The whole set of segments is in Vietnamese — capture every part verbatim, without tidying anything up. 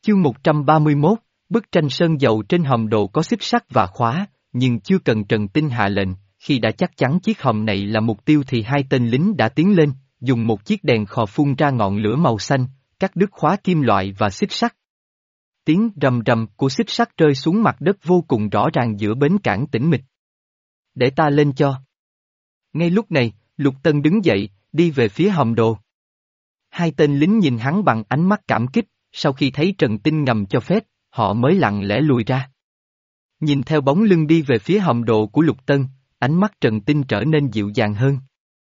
Chương một trăm ba mươi mốt, bức tranh sơn dầu trên hòm đồ có xích sắt và khóa, nhưng chưa cần Trần Tinh hạ lệnh, khi đã chắc chắn chiếc hòm này là mục tiêu thì hai tên lính đã tiến lên, dùng một chiếc đèn khò phun ra ngọn lửa màu xanh, cắt đứt khóa kim loại và xích sắt. Tiếng rầm rầm của xích sắt rơi xuống mặt đất vô cùng rõ ràng giữa bến cảng tĩnh mịch. Để ta lên cho. Ngay lúc này, Lục Tân đứng dậy, đi về phía hòm đồ. Hai tên lính nhìn hắn bằng ánh mắt cảm kích, sau khi thấy Trần Tinh ngầm cho phép, họ mới lặng lẽ lùi ra. Nhìn theo bóng lưng đi về phía hòm đồ của Lục Tân, ánh mắt Trần Tinh trở nên dịu dàng hơn.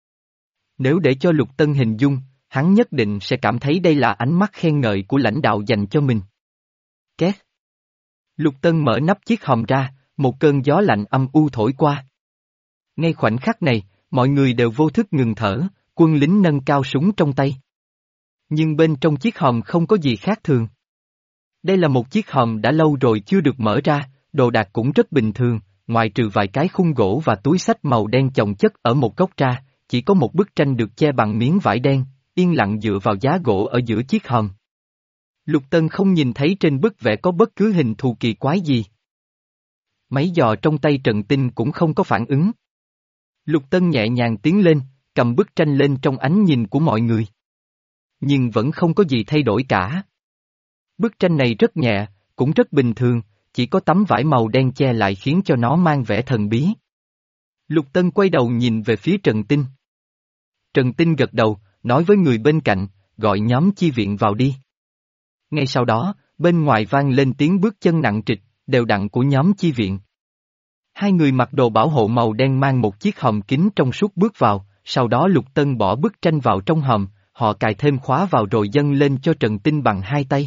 Nếu để cho Lục Tân hình dung, hắn nhất định sẽ cảm thấy đây là ánh mắt khen ngợi của lãnh đạo dành cho mình. Két. Lục Tân mở nắp chiếc hòm ra, một cơn gió lạnh âm u thổi qua. Ngay khoảnh khắc này, mọi người đều vô thức ngừng thở, quân lính nâng cao súng trong tay. Nhưng bên trong chiếc hòm không có gì khác thường. Đây là một chiếc hòm đã lâu rồi chưa được mở ra, đồ đạc cũng rất bình thường, ngoài trừ vài cái khung gỗ và túi xách màu đen chồng chất ở một góc ra, chỉ có một bức tranh được che bằng miếng vải đen, yên lặng dựa vào giá gỗ ở giữa chiếc hòm. Lục Tân không nhìn thấy trên bức vẽ có bất cứ hình thù kỳ quái gì. Máy dò trong tay Trần Tinh cũng không có phản ứng. Lục Tân nhẹ nhàng tiến lên, cầm bức tranh lên trong ánh nhìn của mọi người. Nhưng vẫn không có gì thay đổi cả. Bức tranh này rất nhẹ, cũng rất bình thường, chỉ có tấm vải màu đen che lại khiến cho nó mang vẻ thần bí. Lục Tân quay đầu nhìn về phía Trần Tinh. Trần Tinh gật đầu, nói với người bên cạnh, gọi nhóm chi viện vào đi. Ngay sau đó, bên ngoài vang lên tiếng bước chân nặng trịch, đều đặn của nhóm chi viện. Hai người mặc đồ bảo hộ màu đen mang một chiếc hòm kính trong suốt bước vào, sau đó Lục Tân bỏ bức tranh vào trong hòm, họ cài thêm khóa vào rồi dâng lên cho Trần Tinh bằng hai tay.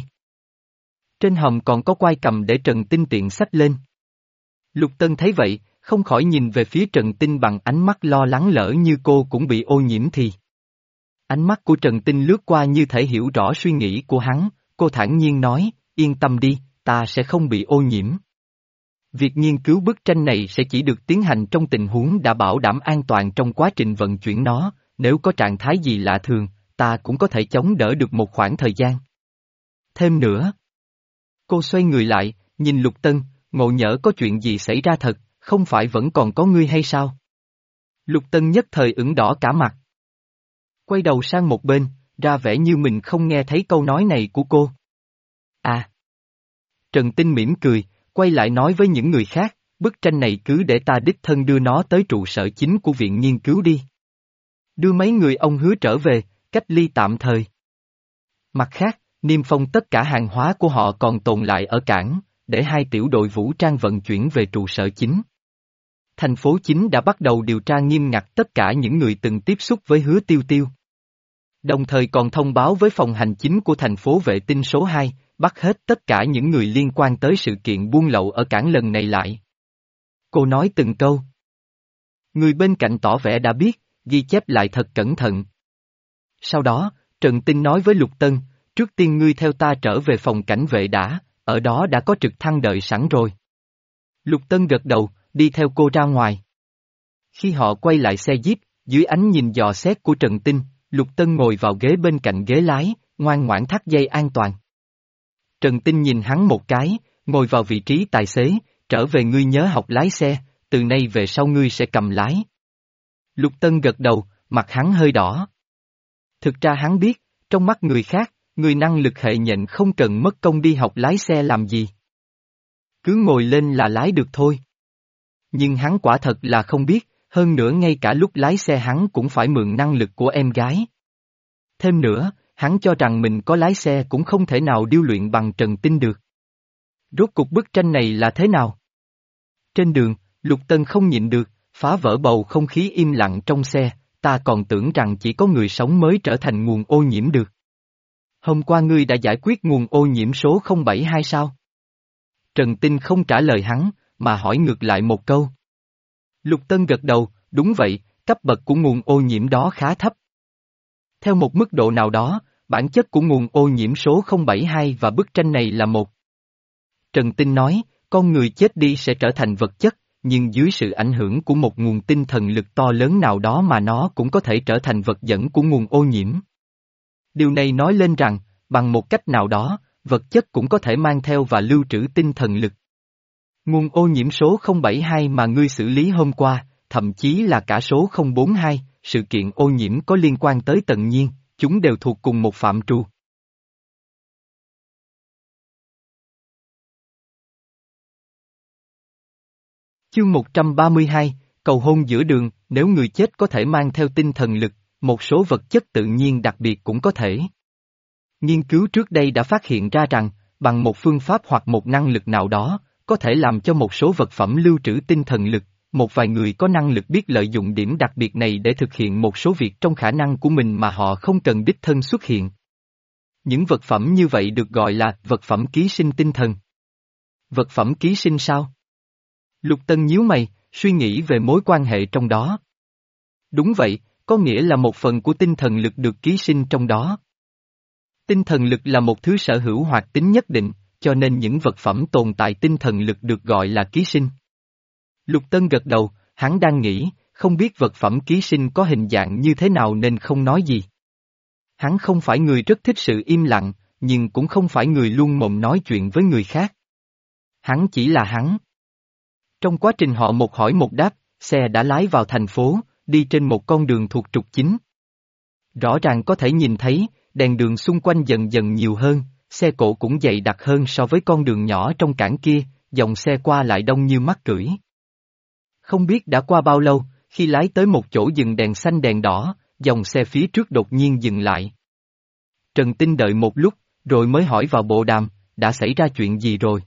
Trên hòm còn có quai cầm để Trần Tinh tiện xách lên. Lục Tân thấy vậy, không khỏi nhìn về phía Trần Tinh bằng ánh mắt lo lắng lỡ như cô cũng bị ô nhiễm thì. Ánh mắt của Trần Tinh lướt qua như thể hiểu rõ suy nghĩ của hắn, cô thản nhiên nói, yên tâm đi, ta sẽ không bị ô nhiễm. Việc nghiên cứu bức tranh này sẽ chỉ được tiến hành trong tình huống đã bảo đảm an toàn trong quá trình vận chuyển nó, nếu có trạng thái gì lạ thường, ta cũng có thể chống đỡ được một khoảng thời gian. Thêm nữa. Cô xoay người lại, nhìn Lục Tân, ngộ nhỡ có chuyện gì xảy ra thật, không phải vẫn còn có ngươi hay sao? Lục Tân nhất thời ửng đỏ cả mặt. Quay đầu sang một bên, ra vẻ như mình không nghe thấy câu nói này của cô. À. Trần Tinh mỉm cười, quay lại nói với những người khác, bức tranh này cứ để ta đích thân đưa nó tới trụ sở chính của viện nghiên cứu đi. Đưa mấy người ông Hứa trở về, cách ly tạm thời. Mặt khác, niêm phong tất cả hàng hóa của họ còn tồn lại ở cảng, để hai tiểu đội vũ trang vận chuyển về trụ sở chính. Thành phố chính đã bắt đầu điều tra nghiêm ngặt tất cả những người từng tiếp xúc với Hứa Tiêu Tiêu. Đồng thời còn thông báo với phòng hành chính của thành phố vệ tinh số hai, bắt hết tất cả những người liên quan tới sự kiện buôn lậu ở cảng lần này lại. Cô nói từng câu. Người bên cạnh tỏ vẻ đã biết, ghi chép lại thật cẩn thận. Sau đó, Trần Tinh nói với Lục Tân, trước tiên ngươi theo ta trở về phòng cảnh vệ đã, ở đó đã có trực thăng đợi sẵn rồi. Lục Tân gật đầu, đi theo cô ra ngoài. Khi họ quay lại xe Jeep, dưới ánh nhìn dò xét của Trần Tinh, Lục Tân ngồi vào ghế bên cạnh ghế lái, ngoan ngoãn thắt dây an toàn. Trần Tinh nhìn hắn một cái, ngồi vào vị trí tài xế, trở về ngươi nhớ học lái xe, từ nay về sau ngươi sẽ cầm lái. Lục Tân gật đầu, mặt hắn hơi đỏ. Thực ra hắn biết, trong mắt người khác, người năng lực hệ nhện không cần mất công đi học lái xe làm gì. Cứ ngồi lên là lái được thôi. Nhưng hắn quả thật là không biết, hơn nữa ngay cả lúc lái xe hắn cũng phải mượn năng lực của em gái. Thêm nữa, hắn cho rằng mình có lái xe cũng không thể nào điêu luyện bằng Trần Tinh được. Rốt cục bức tranh này là thế nào? Trên đường, Lục Tân không nhịn được, phá vỡ bầu không khí im lặng trong xe, ta còn tưởng rằng chỉ có người sống mới trở thành nguồn ô nhiễm được. Hôm qua ngươi đã giải quyết nguồn ô nhiễm số không bảy hai sao? Trần Tinh không trả lời hắn, mà hỏi ngược lại một câu. Lục Tân gật đầu, đúng vậy, cấp bậc của nguồn ô nhiễm đó khá thấp. Theo một mức độ nào đó, bản chất của nguồn ô nhiễm số không bảy hai và bức tranh này là một. Trần Tinh nói, con người chết đi sẽ trở thành vật chất, nhưng dưới sự ảnh hưởng của một nguồn tinh thần lực to lớn nào đó mà nó cũng có thể trở thành vật dẫn của nguồn ô nhiễm. Điều này nói lên rằng, bằng một cách nào đó, vật chất cũng có thể mang theo và lưu trữ tinh thần lực. Nguồn ô nhiễm số không bảy hai mà ngươi xử lý hôm qua, thậm chí là cả số không bốn hai, sự kiện ô nhiễm có liên quan tới tận nhiên, chúng đều thuộc cùng một phạm trù. Chương một trăm ba mươi hai, cầu hôn giữa đường, nếu người chết có thể mang theo tinh thần lực, một số vật chất tự nhiên đặc biệt cũng có thể. Nghiên cứu trước đây đã phát hiện ra rằng, bằng một phương pháp hoặc một năng lực nào đó, có thể làm cho một số vật phẩm lưu trữ tinh thần lực, một vài người có năng lực biết lợi dụng điểm đặc biệt này để thực hiện một số việc trong khả năng của mình mà họ không cần đích thân xuất hiện. Những vật phẩm như vậy được gọi là vật phẩm ký sinh tinh thần. Vật phẩm ký sinh sao? Lục Tân nhíu mày, suy nghĩ về mối quan hệ trong đó. Đúng vậy, có nghĩa là một phần của tinh thần lực được ký sinh trong đó. Tinh thần lực là một thứ sở hữu hoạt tính nhất định, cho nên những vật phẩm tồn tại tinh thần lực được gọi là ký sinh. Lục Tân gật đầu, hắn đang nghĩ, không biết vật phẩm ký sinh có hình dạng như thế nào nên không nói gì. Hắn không phải người rất thích sự im lặng, nhưng cũng không phải người luôn mồm nói chuyện với người khác. Hắn chỉ là hắn. Trong quá trình họ một hỏi một đáp, xe đã lái vào thành phố, đi trên một con đường thuộc trục chính. Rõ ràng có thể nhìn thấy, đèn đường xung quanh dần dần nhiều hơn, xe cộ cũng dày đặc hơn so với con đường nhỏ trong cảng kia, dòng xe qua lại đông như mắt cưỡi. Không biết đã qua bao lâu, khi lái tới một chỗ dừng đèn xanh đèn đỏ, dòng xe phía trước đột nhiên dừng lại. Trần Tinh đợi một lúc, rồi mới hỏi vào bộ đàm, đã xảy ra chuyện gì rồi?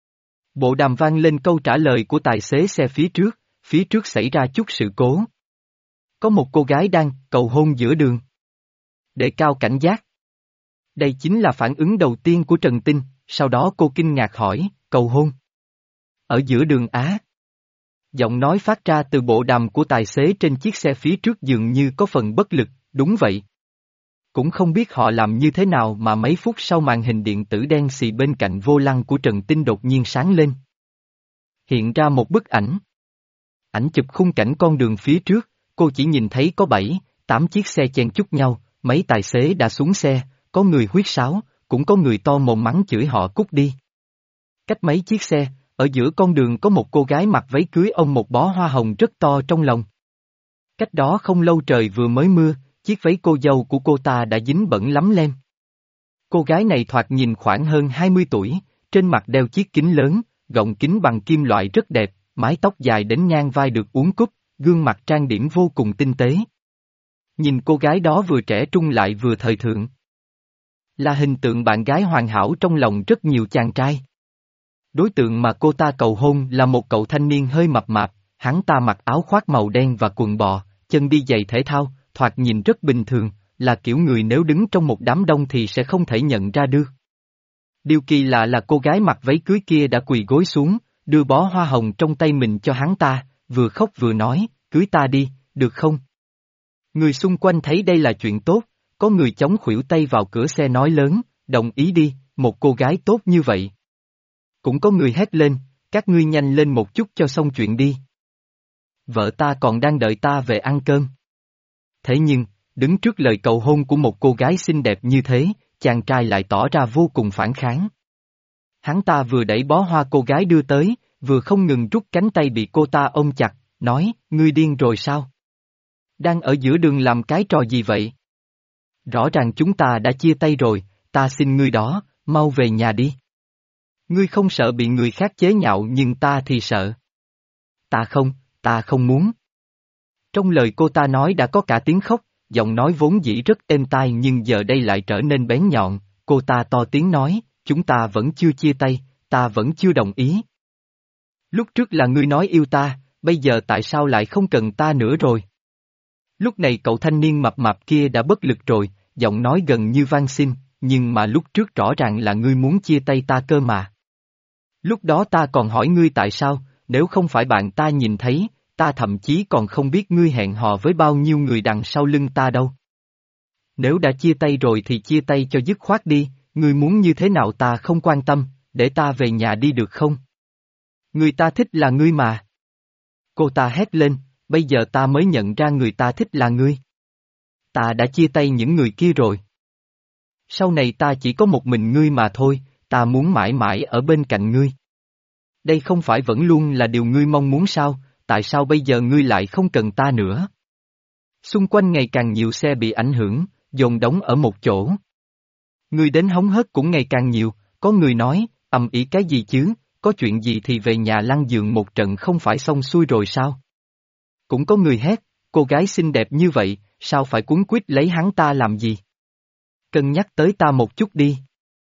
Bộ đàm vang lên câu trả lời của tài xế xe phía trước, phía trước xảy ra chút sự cố. Có một cô gái đang cầu hôn giữa đường. Để cao cảnh giác. Đây chính là phản ứng đầu tiên của Trần Tinh, sau đó cô kinh ngạc hỏi, cầu hôn. Ở giữa đường Á. Giọng nói phát ra từ bộ đàm của tài xế trên chiếc xe phía trước dường như có phần bất lực, đúng vậy. Cũng không biết họ làm như thế nào mà mấy phút sau màn hình điện tử đen xì bên cạnh vô lăng của Trần Tinh đột nhiên sáng lên. Hiện ra một bức ảnh. Ảnh chụp khung cảnh con đường phía trước, cô chỉ nhìn thấy có bảy, tám chiếc xe chen chúc nhau, mấy tài xế đã xuống xe, có người huýt sáo, cũng có người to mồm mắng chửi họ cút đi. Cách mấy chiếc xe, ở giữa con đường có một cô gái mặc váy cưới ôm một bó hoa hồng rất to trong lòng. Cách đó không lâu trời vừa mới mưa, chiếc váy cô dâu của cô ta đã dính bẩn lắm lem. Cô gái này thoạt nhìn khoảng hơn hai mươi tuổi, trên mặt đeo chiếc kính lớn, gọng kính bằng kim loại rất đẹp, mái tóc dài đến ngang vai được uốn cúp, gương mặt trang điểm vô cùng tinh tế. Nhìn cô gái đó vừa trẻ trung lại vừa thời thượng. Là hình tượng bạn gái hoàn hảo trong lòng rất nhiều chàng trai. Đối tượng mà cô ta cầu hôn là một cậu thanh niên hơi mập mạp, hắn ta mặc áo khoác màu đen và quần bò, chân đi giày thể thao, thoạt nhìn rất bình thường, là kiểu người nếu đứng trong một đám đông thì sẽ không thể nhận ra được. Điều kỳ lạ là cô gái mặc váy cưới kia đã quỳ gối xuống, đưa bó hoa hồng trong tay mình cho hắn ta, vừa khóc vừa nói, cưới ta đi, được không? Người xung quanh thấy đây là chuyện tốt, có người chống khuỷu tay vào cửa xe nói lớn, đồng ý đi, một cô gái tốt như vậy. Cũng có người hét lên, các ngươi nhanh lên một chút cho xong chuyện đi. Vợ ta còn đang đợi ta về ăn cơm. Thế nhưng, đứng trước lời cầu hôn của một cô gái xinh đẹp như thế, chàng trai lại tỏ ra vô cùng phản kháng. Hắn ta vừa đẩy bó hoa cô gái đưa tới, vừa không ngừng rút cánh tay bị cô ta ôm chặt, nói, ngươi điên rồi sao? Đang ở giữa đường làm cái trò gì vậy? Rõ ràng chúng ta đã chia tay rồi, ta xin ngươi đó, mau về nhà đi. Ngươi không sợ bị người khác chế nhạo nhưng ta thì sợ. Ta không, ta không muốn. Trong lời cô ta nói đã có cả tiếng khóc, giọng nói vốn dĩ rất êm tai nhưng giờ đây lại trở nên bén nhọn, cô ta to tiếng nói, chúng ta vẫn chưa chia tay, ta vẫn chưa đồng ý. Lúc trước là ngươi nói yêu ta, bây giờ tại sao lại không cần ta nữa rồi? Lúc này cậu thanh niên mập mạp kia đã bất lực rồi, giọng nói gần như van xin, nhưng mà lúc trước rõ ràng là ngươi muốn chia tay ta cơ mà. Lúc đó ta còn hỏi ngươi tại sao, nếu không phải bạn ta nhìn thấy, ta thậm chí còn không biết ngươi hẹn hò với bao nhiêu người đằng sau lưng ta đâu. Nếu đã chia tay rồi thì chia tay cho dứt khoát đi, ngươi muốn như thế nào ta không quan tâm, để ta về nhà đi được không? Người ta thích là ngươi mà. Cô ta hét lên, bây giờ ta mới nhận ra người ta thích là ngươi. Ta đã chia tay những người kia rồi. Sau này ta chỉ có một mình ngươi mà thôi, ta muốn mãi mãi ở bên cạnh ngươi. Đây không phải vẫn luôn là điều ngươi mong muốn sao, tại sao bây giờ ngươi lại không cần ta nữa? Xung quanh ngày càng nhiều xe bị ảnh hưởng, dồn đóng ở một chỗ. Người đến hóng hớt cũng ngày càng nhiều, có người nói, ầm ĩ cái gì chứ, có chuyện gì thì về nhà lăn giường một trận không phải xong xuôi rồi sao? Cũng có người hét, cô gái xinh đẹp như vậy, sao phải cuốn quýt lấy hắn ta làm gì? Cân nhắc tới ta một chút đi.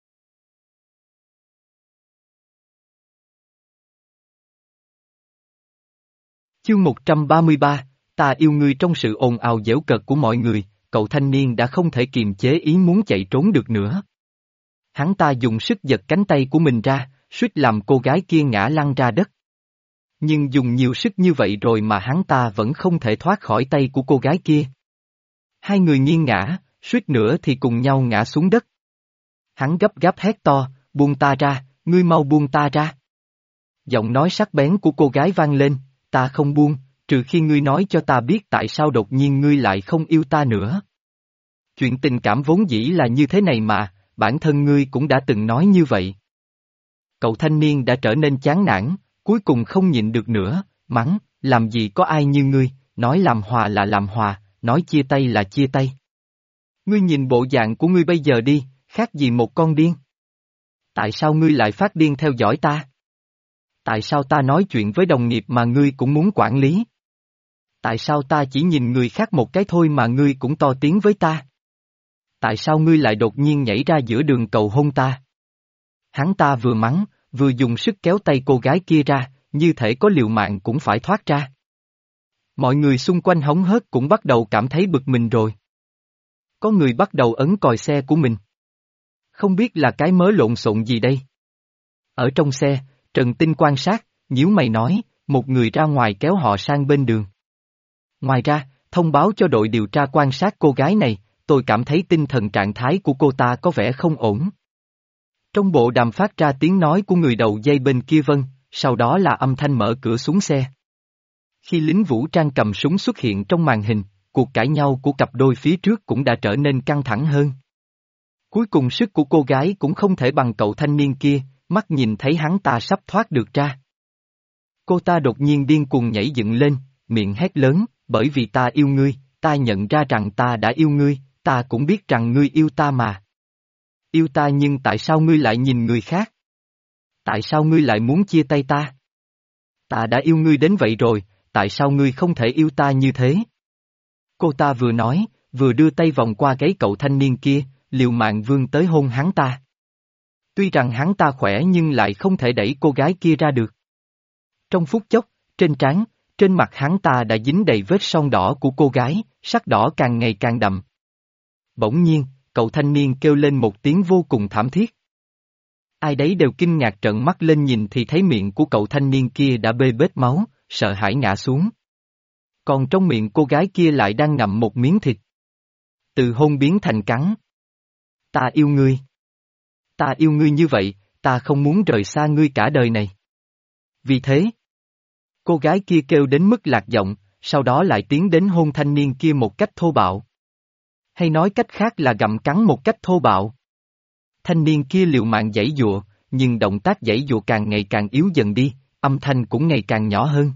Chương một trăm ba mươi ba, ta yêu ngươi. Trong sự ồn ào giễu cợt của mọi người, cậu thanh niên đã không thể kiềm chế ý muốn chạy trốn được nữa. Hắn ta dùng sức giật cánh tay của mình ra, suýt làm cô gái kia ngã lăn ra đất. Nhưng dùng nhiều sức như vậy rồi mà hắn ta vẫn không thể thoát khỏi tay của cô gái kia. Hai người nghiêng ngã, suýt nữa thì cùng nhau ngã xuống đất. Hắn gấp gáp hét to, buông ta ra, ngươi mau buông ta ra. Giọng nói sắc bén của cô gái vang lên, ta không buông, trừ khi ngươi nói cho ta biết tại sao đột nhiên ngươi lại không yêu ta nữa. Chuyện tình cảm vốn dĩ là như thế này mà, bản thân ngươi cũng đã từng nói như vậy. Cậu thanh niên đã trở nên chán nản, cuối cùng không nhịn được nữa, mắng, làm gì có ai như ngươi, nói làm hòa là làm hòa, nói chia tay là chia tay. Ngươi nhìn bộ dạng của ngươi bây giờ đi, khác gì một con điên. Tại sao ngươi lại phát điên theo dõi ta? Tại sao ta nói chuyện với đồng nghiệp mà ngươi cũng muốn quản lý? Tại sao ta chỉ nhìn người khác một cái thôi mà ngươi cũng to tiếng với ta? Tại sao ngươi lại đột nhiên nhảy ra giữa đường cầu hôn ta? Hắn ta vừa mắng, vừa dùng sức kéo tay cô gái kia ra, như thể có liều mạng cũng phải thoát ra. Mọi người xung quanh hóng hớt cũng bắt đầu cảm thấy bực mình rồi. Có người bắt đầu ấn còi xe của mình. Không biết là cái mớ lộn xộn gì đây? Ở trong xe, Trần Tinh quan sát, nhíu mày nói, một người ra ngoài kéo họ sang bên đường. Ngoài ra, thông báo cho đội điều tra quan sát cô gái này, tôi cảm thấy tinh thần trạng thái của cô ta có vẻ không ổn. Trong bộ đàm phát ra tiếng nói của người đầu dây bên kia vân, sau đó là âm thanh mở cửa xuống xe. Khi lính vũ trang cầm súng xuất hiện trong màn hình, cuộc cãi nhau của cặp đôi phía trước cũng đã trở nên căng thẳng hơn. Cuối cùng sức của cô gái cũng không thể bằng cậu thanh niên kia, mắt nhìn thấy hắn ta sắp thoát được ra. Cô ta đột nhiên điên cuồng nhảy dựng lên, miệng hét lớn, bởi vì ta yêu ngươi, ta nhận ra rằng ta đã yêu ngươi, ta cũng biết rằng ngươi yêu ta mà. Yêu ta nhưng tại sao ngươi lại nhìn người khác? Tại sao ngươi lại muốn chia tay ta? Ta đã yêu ngươi đến vậy rồi, tại sao ngươi không thể yêu ta như thế? Cô ta vừa nói, vừa đưa tay vòng qua gáy cậu thanh niên kia, liều mạng vươn tới hôn hắn ta. Tuy rằng hắn ta khỏe nhưng lại không thể đẩy cô gái kia ra được. Trong phút chốc, trên trán, trên mặt hắn ta đã dính đầy vết son đỏ của cô gái, sắc đỏ càng ngày càng đậm. Bỗng nhiên, cậu thanh niên kêu lên một tiếng vô cùng thảm thiết. Ai đấy đều kinh ngạc trợn mắt lên nhìn thì thấy miệng của cậu thanh niên kia đã bê bết máu, sợ hãi ngã xuống. Còn trong miệng cô gái kia lại đang ngậm một miếng thịt. Từ hôn biến thành cắn. Ta yêu ngươi. Ta yêu ngươi như vậy, ta không muốn rời xa ngươi cả đời này. Vì thế, cô gái kia kêu đến mức lạc giọng, sau đó lại tiến đến hôn thanh niên kia một cách thô bạo. Hay nói cách khác là gặm cắn một cách thô bạo. Thanh niên kia liều mạng giãy giụa, nhưng động tác giãy giụa càng ngày càng yếu dần đi, âm thanh cũng ngày càng nhỏ hơn.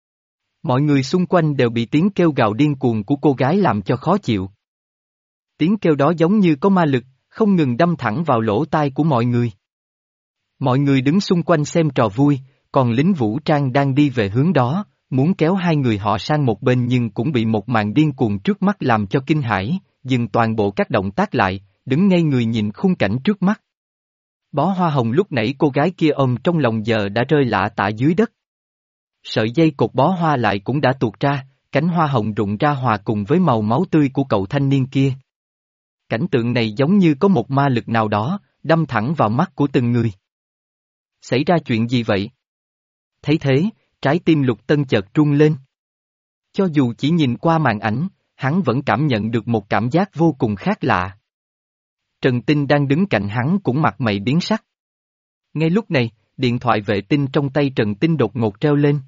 Mọi người xung quanh đều bị tiếng kêu gào điên cuồng của cô gái làm cho khó chịu. Tiếng kêu đó giống như có ma lực, không ngừng đâm thẳng vào lỗ tai của mọi người. Mọi người đứng xung quanh xem trò vui, còn lính vũ trang đang đi về hướng đó, muốn kéo hai người họ sang một bên nhưng cũng bị một màn điên cuồng trước mắt làm cho kinh hãi, dừng toàn bộ các động tác lại, đứng ngây người nhìn khung cảnh trước mắt. Bó hoa hồng lúc nãy cô gái kia ôm trong lòng giờ đã rơi lả tả dưới đất. Sợi dây cột bó hoa lại cũng đã tuột ra, cánh hoa hồng rụng ra hòa cùng với màu máu tươi của cậu thanh niên kia. Cảnh tượng này giống như có một ma lực nào đó, đâm thẳng vào mắt của từng người. Xảy ra chuyện gì vậy? Thấy thế, trái tim Lục Tân chợt rung lên. Cho dù chỉ nhìn qua màn ảnh, hắn vẫn cảm nhận được một cảm giác vô cùng khác lạ. Trần Tinh đang đứng cạnh hắn cũng mặt mày biến sắc. Ngay lúc này, điện thoại vệ tinh trong tay Trần Tinh đột ngột reo lên.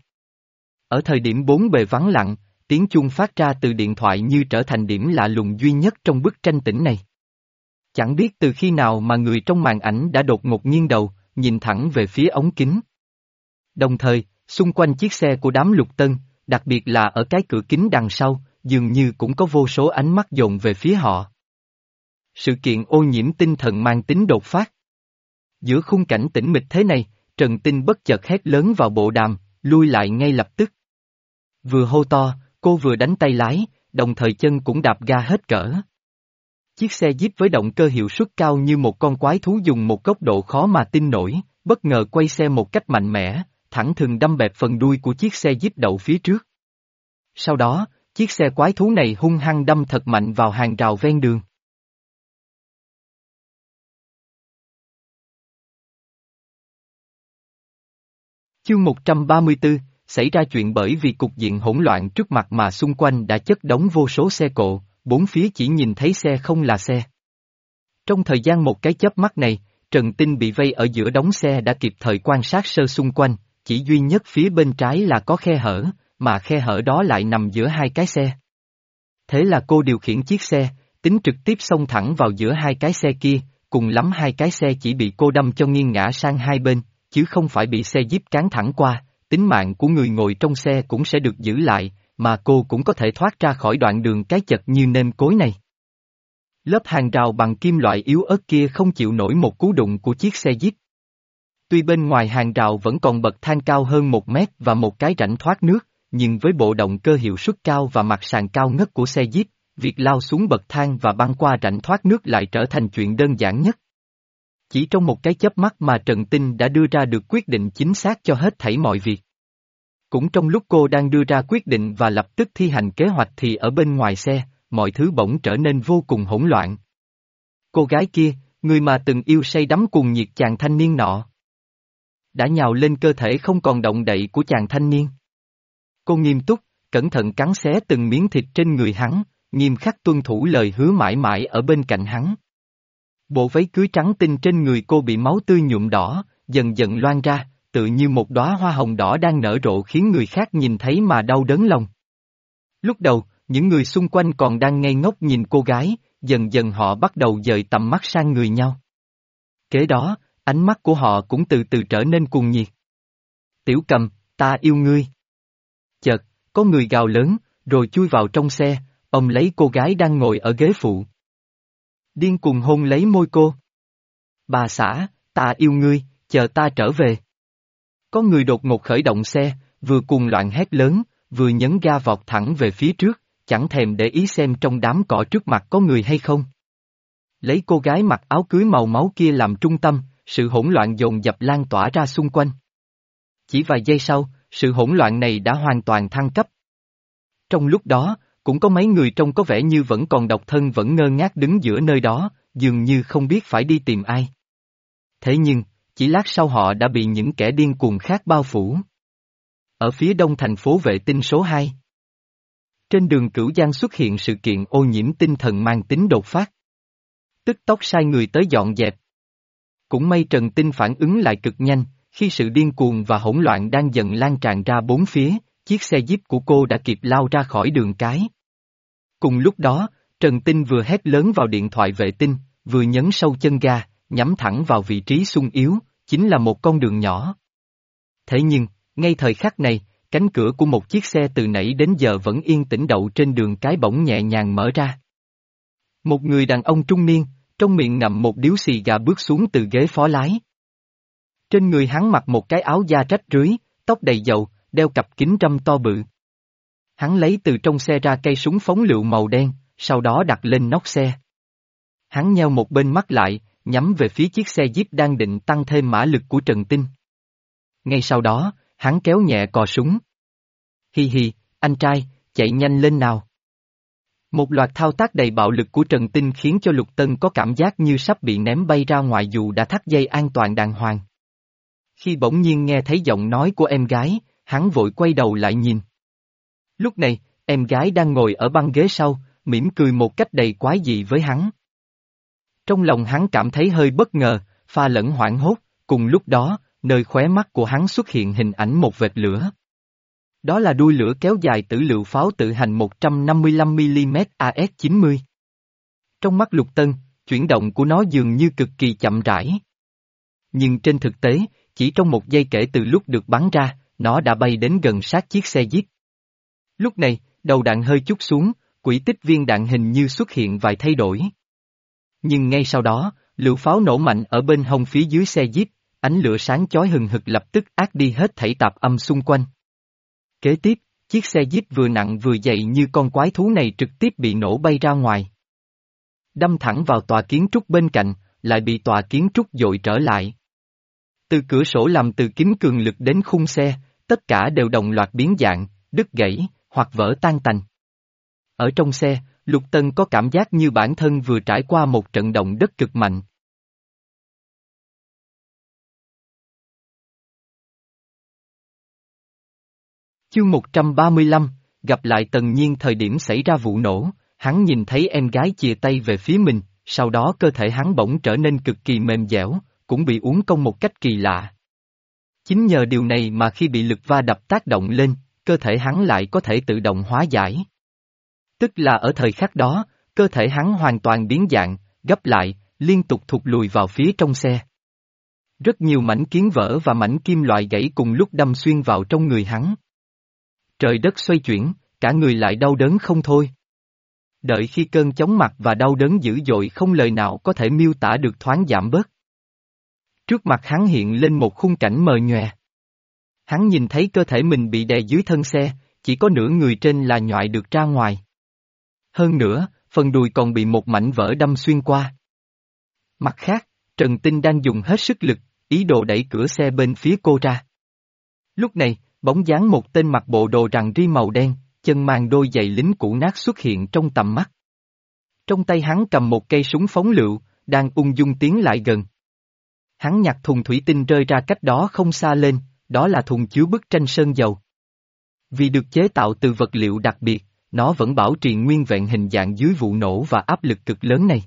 Ở thời điểm bốn bề vắng lặng, tiếng chuông phát ra từ điện thoại như trở thành điểm lạ lùng duy nhất trong bức tranh tĩnh này. Chẳng biết từ khi nào mà người trong màn ảnh đã đột ngột nghiêng đầu, nhìn thẳng về phía ống kính. Đồng thời, xung quanh chiếc xe của đám Lục Tân, đặc biệt là ở cái cửa kính đằng sau, dường như cũng có vô số ánh mắt dồn về phía họ. Sự kiện ô nhiễm tinh thần mang tính đột phát. Giữa khung cảnh tĩnh mịch thế này, Trần Tinh bất chợt hét lớn vào bộ đàm, lui lại ngay lập tức. Vừa hô to, cô vừa đánh tay lái, đồng thời chân cũng đạp ga hết cỡ. Chiếc xe Jeep với động cơ hiệu suất cao như một con quái thú dùng một góc độ khó mà tin nổi, bất ngờ quay xe một cách mạnh mẽ, thẳng thừng đâm bẹp phần đuôi của chiếc xe Jeep đậu phía trước. Sau đó, chiếc xe quái thú này hung hăng đâm thật mạnh vào hàng rào ven đường. Chương một trăm ba mươi tư, xảy ra chuyện bởi vì cục diện hỗn loạn trước mặt mà xung quanh đã chất đống vô số xe cộ, bốn phía chỉ nhìn thấy xe không là xe. Trong thời gian một cái chớp mắt này, Trần Tinh bị vây ở giữa đống xe đã kịp thời quan sát sơ xung quanh, chỉ duy nhất phía bên trái là có khe hở, mà khe hở đó lại nằm giữa hai cái xe. Thế là cô điều khiển chiếc xe, tính trực tiếp xông thẳng vào giữa hai cái xe kia, cùng lắm hai cái xe chỉ bị cô đâm cho nghiêng ngã sang hai bên, chứ không phải bị xe Jeep cán thẳng qua, tính mạng của người ngồi trong xe cũng sẽ được giữ lại, mà cô cũng có thể thoát ra khỏi đoạn đường cái chật như nêm cối này. Lớp hàng rào bằng kim loại yếu ớt kia không chịu nổi một cú đụng của chiếc xe Jeep. Tuy bên ngoài hàng rào vẫn còn bậc thang cao hơn một mét và một cái rãnh thoát nước, nhưng với bộ động cơ hiệu suất cao và mặt sàn cao ngất của xe Jeep, việc lao xuống bậc thang và băng qua rãnh thoát nước lại trở thành chuyện đơn giản nhất. Chỉ trong một cái chớp mắt mà Trần Tinh đã đưa ra được quyết định chính xác cho hết thảy mọi việc. Cũng trong lúc cô đang đưa ra quyết định và lập tức thi hành kế hoạch thì ở bên ngoài xe, mọi thứ bỗng trở nên vô cùng hỗn loạn. Cô gái kia, người mà từng yêu say đắm cuồng nhiệt chàng thanh niên nọ, đã nhào lên cơ thể không còn động đậy của chàng thanh niên. Cô nghiêm túc, cẩn thận cắn xé từng miếng thịt trên người hắn, nghiêm khắc tuân thủ lời hứa mãi mãi ở bên cạnh hắn. Bộ váy cưới trắng tinh trên người cô bị máu tươi nhuộm đỏ, dần dần loang ra, tự như một đóa hoa hồng đỏ đang nở rộ khiến người khác nhìn thấy mà đau đớn lòng. Lúc đầu, những người xung quanh còn đang ngây ngốc nhìn cô gái, dần dần họ bắt đầu dời tầm mắt sang người nhau. Kế đó, ánh mắt của họ cũng từ từ trở nên cuồng nhiệt. Tiểu Cầm, ta yêu ngươi. Chợt, có người gào lớn, rồi chui vào trong xe, ôm lấy cô gái đang ngồi ở ghế phụ. Điên cuồng hôn lấy môi cô. Bà xã, ta yêu ngươi, chờ ta trở về. Có người đột ngột khởi động xe, vừa cuồng loạn hét lớn, vừa nhấn ga vọt thẳng về phía trước, chẳng thèm để ý xem trong đám cỏ trước mặt có người hay không. Lấy cô gái mặc áo cưới màu máu kia làm trung tâm, sự hỗn loạn dồn dập lan tỏa ra xung quanh. Chỉ vài giây sau, sự hỗn loạn này đã hoàn toàn thăng cấp. Trong lúc đó, cũng có mấy người trông có vẻ như vẫn còn độc thân vẫn ngơ ngác đứng giữa nơi đó, dường như không biết phải đi tìm ai. Thế nhưng, chỉ lát sau họ đã bị những kẻ điên cuồng khác bao phủ. Ở phía đông thành phố Vệ Tinh số hai. Trên đường Cửu Giang xuất hiện sự kiện ô nhiễm tinh thần mang tính đột phát. Tức tốc sai người tới dọn dẹp. Cũng may Trần Tinh phản ứng lại cực nhanh, khi sự điên cuồng và hỗn loạn đang dần lan tràn ra bốn phía, chiếc xe Jeep của cô đã kịp lao ra khỏi đường cái. Cùng lúc đó, Trần Tinh vừa hét lớn vào điện thoại vệ tinh, vừa nhấn sâu chân ga, nhắm thẳng vào vị trí xung yếu, chính là một con đường nhỏ. Thế nhưng, ngay thời khắc này, cánh cửa của một chiếc xe từ nãy đến giờ vẫn yên tĩnh đậu trên đường cái bỗng nhẹ nhàng mở ra. Một người đàn ông trung niên, trong miệng ngậm một điếu xì gà bước xuống từ ghế phó lái. Trên người hắn mặc một cái áo da rách rưới, tóc đầy dầu, đeo cặp kính râm to bự. Hắn lấy từ trong xe ra cây súng phóng lựu màu đen, sau đó đặt lên nóc xe. Hắn nheo một bên mắt lại, nhắm về phía chiếc xe Jeep đang định tăng thêm mã lực của Trần Tinh. Ngay sau đó, hắn kéo nhẹ cò súng. Hi hi, anh trai, chạy nhanh lên nào. Một loạt thao tác đầy bạo lực của Trần Tinh khiến cho Lục Tân có cảm giác như sắp bị ném bay ra ngoài dù đã thắt dây an toàn đàng hoàng. Khi bỗng nhiên nghe thấy giọng nói của em gái, hắn vội quay đầu lại nhìn. Lúc này, em gái đang ngồi ở băng ghế sau, mỉm cười một cách đầy quái dị với hắn. Trong lòng hắn cảm thấy hơi bất ngờ, pha lẫn hoảng hốt, cùng lúc đó, nơi khóe mắt của hắn xuất hiện hình ảnh một vệt lửa. Đó là đuôi lửa kéo dài tử lựu pháo tự hành một trăm năm mươi lăm mi li mét A S chín mươi. Trong mắt Lục Tân, chuyển động của nó dường như cực kỳ chậm rãi. Nhưng trên thực tế, chỉ trong một giây kể từ lúc được bắn ra, nó đã bay đến gần sát chiếc xe Jeep. Lúc này, đầu đạn hơi chút xuống, quỹ tích viên đạn hình như xuất hiện vài thay đổi. Nhưng ngay sau đó, lựu pháo nổ mạnh ở bên hông phía dưới xe Jeep, ánh lửa sáng chói hừng hực lập tức át đi hết thảy tạp âm xung quanh. Kế tiếp, chiếc xe Jeep vừa nặng vừa dày như con quái thú này trực tiếp bị nổ bay ra ngoài. Đâm thẳng vào tòa kiến trúc bên cạnh, lại bị tòa kiến trúc dội trở lại. Từ cửa sổ làm từ kính cường lực đến khung xe, tất cả đều đồng loạt biến dạng, đứt gãy, hoặc vỡ tan tành. Ở trong xe, Lục Tân có cảm giác như bản thân vừa trải qua một trận động đất cực mạnh. Chương một trăm ba mươi lăm, gặp lại Tần Nhiên thời điểm xảy ra vụ nổ, hắn nhìn thấy em gái chìa tay về phía mình, sau đó cơ thể hắn bỗng trở nên cực kỳ mềm dẻo, cũng bị uốn cong một cách kỳ lạ. Chính nhờ điều này mà khi bị lực va đập tác động lên, cơ thể hắn lại có thể tự động hóa giải. Tức là ở thời khắc đó, cơ thể hắn hoàn toàn biến dạng, gấp lại, liên tục thụt lùi vào phía trong xe. Rất nhiều mảnh kiến vỡ và mảnh kim loại gãy cùng lúc đâm xuyên vào trong người hắn. Trời đất xoay chuyển, cả người lại đau đớn không thôi. Đợi khi cơn chóng mặt và đau đớn dữ dội không lời nào có thể miêu tả được thoáng giảm bớt. Trước mặt hắn hiện lên một khung cảnh mờ nhòe. Hắn nhìn thấy cơ thể mình bị đè dưới thân xe, chỉ có nửa người trên là nhoại được ra ngoài. Hơn nữa, phần đùi còn bị một mảnh vỡ đâm xuyên qua. Mặt khác, Trần Tinh đang dùng hết sức lực, ý đồ đẩy cửa xe bên phía cô ra. Lúc này, bóng dáng một tên mặc bộ đồ rằn ri màu đen, chân mang đôi giày lính cũ nát xuất hiện trong tầm mắt. Trong tay hắn cầm một cây súng phóng lựu, đang ung dung tiến lại gần. Hắn nhặt thùng thủy tinh rơi ra cách đó không xa lên, đó là thùng chứa bức tranh sơn dầu. Vì được chế tạo từ vật liệu đặc biệt, nó vẫn bảo trì nguyên vẹn hình dạng dưới vụ nổ và áp lực cực lớn này.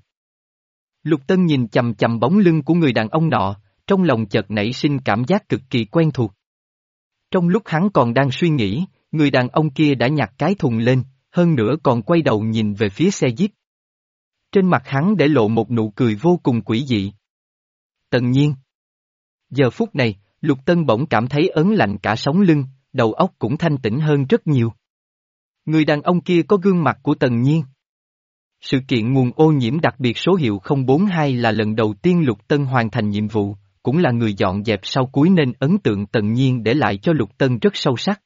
Lục Tân nhìn chằm chằm bóng lưng của người đàn ông nọ, trong lòng chợt nảy sinh cảm giác cực kỳ quen thuộc. Trong lúc hắn còn đang suy nghĩ, người đàn ông kia đã nhặt cái thùng lên, hơn nữa còn quay đầu nhìn về phía xe Jeep. Trên mặt hắn để lộ một nụ cười vô cùng quỷ dị. Tần Nhiên. Giờ phút này, Lục Tân bỗng cảm thấy ớn lạnh cả sống lưng, đầu óc cũng thanh tĩnh hơn rất nhiều. Người đàn ông kia có gương mặt của Tần Nhiên. Sự kiện nguồn ô nhiễm đặc biệt số hiệu không bốn hai là lần đầu tiên Lục Tân hoàn thành nhiệm vụ, cũng là người dọn dẹp sau cuối nên ấn tượng Tần Nhiên để lại cho Lục Tân rất sâu sắc.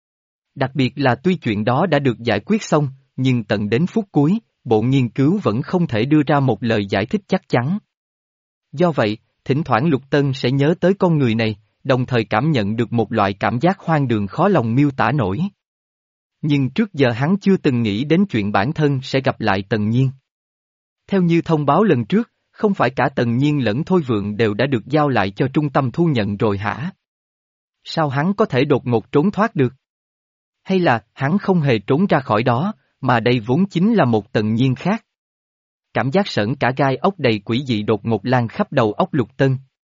Đặc biệt là tuy chuyện đó đã được giải quyết xong, nhưng tận đến phút cuối, bộ nghiên cứu vẫn không thể đưa ra một lời giải thích chắc chắn. Do vậy, thỉnh thoảng Lục Tân sẽ nhớ tới con người này, đồng thời cảm nhận được một loại cảm giác hoang đường khó lòng miêu tả nổi. Nhưng trước giờ hắn chưa từng nghĩ đến chuyện bản thân sẽ gặp lại Tần Nhiên. Theo như thông báo lần trước, không phải cả Tần Nhiên lẫn Thôi Vượng đều đã được giao lại cho trung tâm thu nhận rồi hả? Sao hắn có thể đột ngột trốn thoát được? Hay là hắn không hề trốn ra khỏi đó, mà đây vốn chính là một Tần Nhiên khác? Cảm giác sởn cả gai ốc đầy quỷ dị đột ngột lan khắp đầu óc Lục Tân.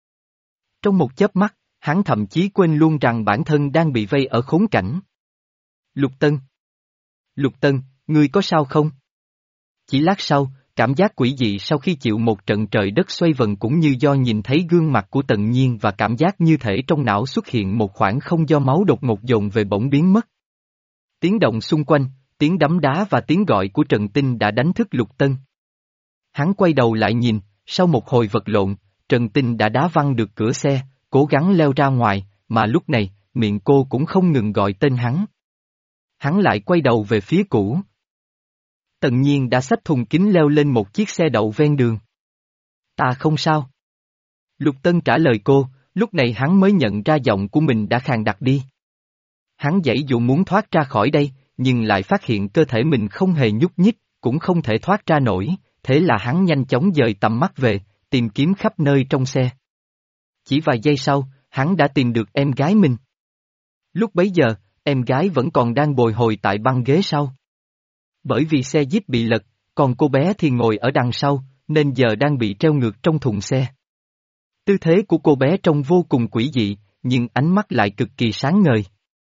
Trong một chớp mắt, hắn thậm chí quên luôn rằng bản thân đang bị vây ở khốn cảnh. Lục Tân. Lục Tân, ngươi có sao không? Chỉ lát sau, cảm giác quỷ dị sau khi chịu một trận trời đất xoay vần cũng như do nhìn thấy gương mặt của Tần Nhiên và cảm giác như thể trong não xuất hiện một khoảng không do máu đột ngột dồn về bỗng biến mất. Tiếng động xung quanh, tiếng đấm đá và tiếng gọi của Trần Tinh đã đánh thức Lục Tân. Hắn quay đầu lại nhìn, sau một hồi vật lộn, Trần Tinh đã đá văng được cửa xe, cố gắng leo ra ngoài, mà lúc này, miệng cô cũng không ngừng gọi tên hắn. Hắn lại quay đầu về phía cũ. Tần Nhiên đã xách thùng kính leo lên một chiếc xe đậu ven đường. Ta không sao. Lục Tân trả lời cô, lúc này hắn mới nhận ra giọng của mình đã khàn đặc đi. Hắn giãy dụ muốn thoát ra khỏi đây, nhưng lại phát hiện cơ thể mình không hề nhúc nhích, cũng không thể thoát ra nổi, thế là hắn nhanh chóng dời tầm mắt về, tìm kiếm khắp nơi trong xe. Chỉ vài giây sau, hắn đã tìm được em gái mình. Lúc bấy giờ, em gái vẫn còn đang bồi hồi tại băng ghế sau. Bởi vì xe Jeep bị lật, còn cô bé thì ngồi ở đằng sau, nên giờ đang bị treo ngược trong thùng xe. Tư thế của cô bé trông vô cùng quỷ dị, nhưng ánh mắt lại cực kỳ sáng ngời.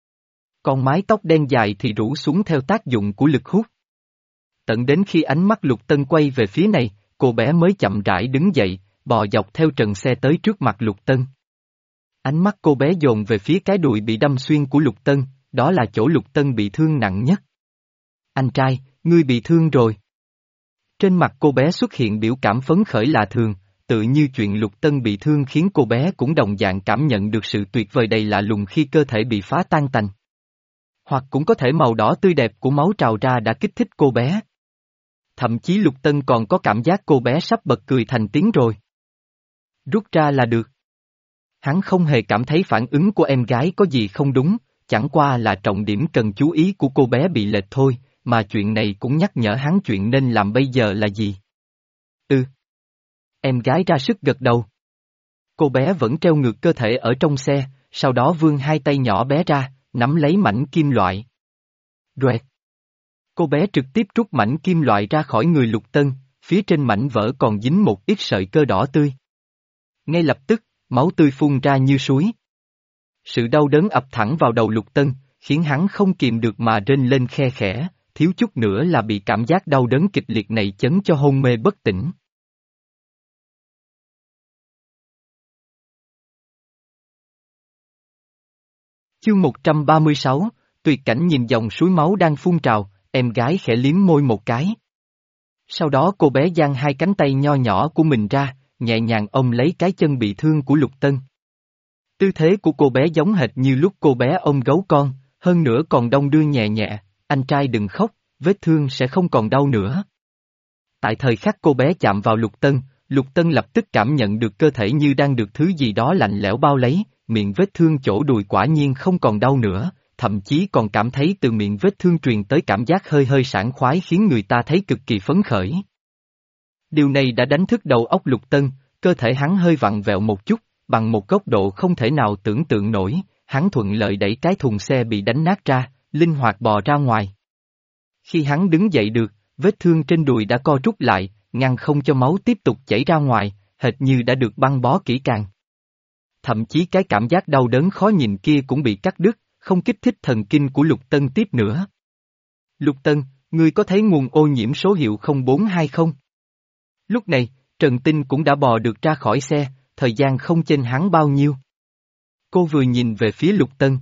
Còn mái tóc đen dài thì rủ xuống theo tác dụng của lực hút. Tận đến khi ánh mắt Lục Tân quay về phía này, cô bé mới chậm rãi đứng dậy, bò dọc theo trần xe tới trước mặt Lục Tân. Ánh mắt cô bé dồn về phía cái đùi bị đâm xuyên của Lục Tân, đó là chỗ Lục Tân bị thương nặng nhất. Anh trai, ngươi bị thương rồi. Trên mặt cô bé xuất hiện biểu cảm phấn khởi lạ thường, tự như chuyện Lục Tân bị thương khiến cô bé cũng đồng dạng cảm nhận được sự tuyệt vời đầy lạ lùng khi cơ thể bị phá tan tành. Hoặc cũng có thể màu đỏ tươi đẹp của máu trào ra đã kích thích cô bé. Thậm chí Lục Tân còn có cảm giác cô bé sắp bật cười thành tiếng rồi. Rút ra là được. Hắn không hề cảm thấy phản ứng của em gái có gì không đúng, chẳng qua là trọng điểm cần chú ý của cô bé bị lệch thôi, mà chuyện này cũng nhắc nhở hắn chuyện nên làm bây giờ là gì. Ừ. Em gái ra sức gật đầu. Cô bé vẫn treo ngược cơ thể ở trong xe, sau đó vươn hai tay nhỏ bé ra, nắm lấy mảnh kim loại. Roẹt. Cô bé trực tiếp rút mảnh kim loại ra khỏi người Lục Tân, phía trên mảnh vỡ còn dính một ít sợi cơ đỏ tươi. Ngay lập tức, máu tươi phun ra như suối. Sự đau đớn ập thẳng vào đầu Lục Tân, khiến hắn không kìm được mà rên lên khe khẽ, thiếu chút nữa là bị cảm giác đau đớn kịch liệt này chấn cho hôn mê bất tỉnh. Chương một trăm ba mươi sáu, tuyệt cảnh nhìn dòng suối máu đang phun trào, em gái khẽ liếm môi một cái. Sau đó cô bé giang hai cánh tay nho nhỏ của mình ra, nhẹ nhàng ôm lấy cái chân bị thương của Lục Tân. Tư thế của cô bé giống hệt như lúc cô bé ôm gấu con, hơn nữa còn đong đưa nhẹ nhẹ, anh trai đừng khóc, vết thương sẽ không còn đau nữa. Tại thời khắc cô bé chạm vào Lục Tân, Lục Tân lập tức cảm nhận được cơ thể như đang được thứ gì đó lạnh lẽo bao lấy, miệng vết thương chỗ đùi quả nhiên không còn đau nữa, thậm chí còn cảm thấy từ miệng vết thương truyền tới cảm giác hơi hơi sảng khoái khiến người ta thấy cực kỳ phấn khởi. Điều này đã đánh thức đầu óc Lục Tân, cơ thể hắn hơi vặn vẹo một chút, bằng một góc độ không thể nào tưởng tượng nổi, hắn thuận lợi đẩy cái thùng xe bị đánh nát ra, linh hoạt bò ra ngoài. Khi hắn đứng dậy được, vết thương trên đùi đã co rút lại, ngăn không cho máu tiếp tục chảy ra ngoài, hệt như đã được băng bó kỹ càng. Thậm chí cái cảm giác đau đớn khó nhìn kia cũng bị cắt đứt, không kích thích thần kinh của Lục Tân tiếp nữa. Lục Tân, ngươi có thấy nguồn ô nhiễm số hiệu không bốn hai không? Lúc này, Trần Tinh cũng đã bò được ra khỏi xe, thời gian không chênh hắn bao nhiêu. Cô vừa nhìn về phía Lục Tân,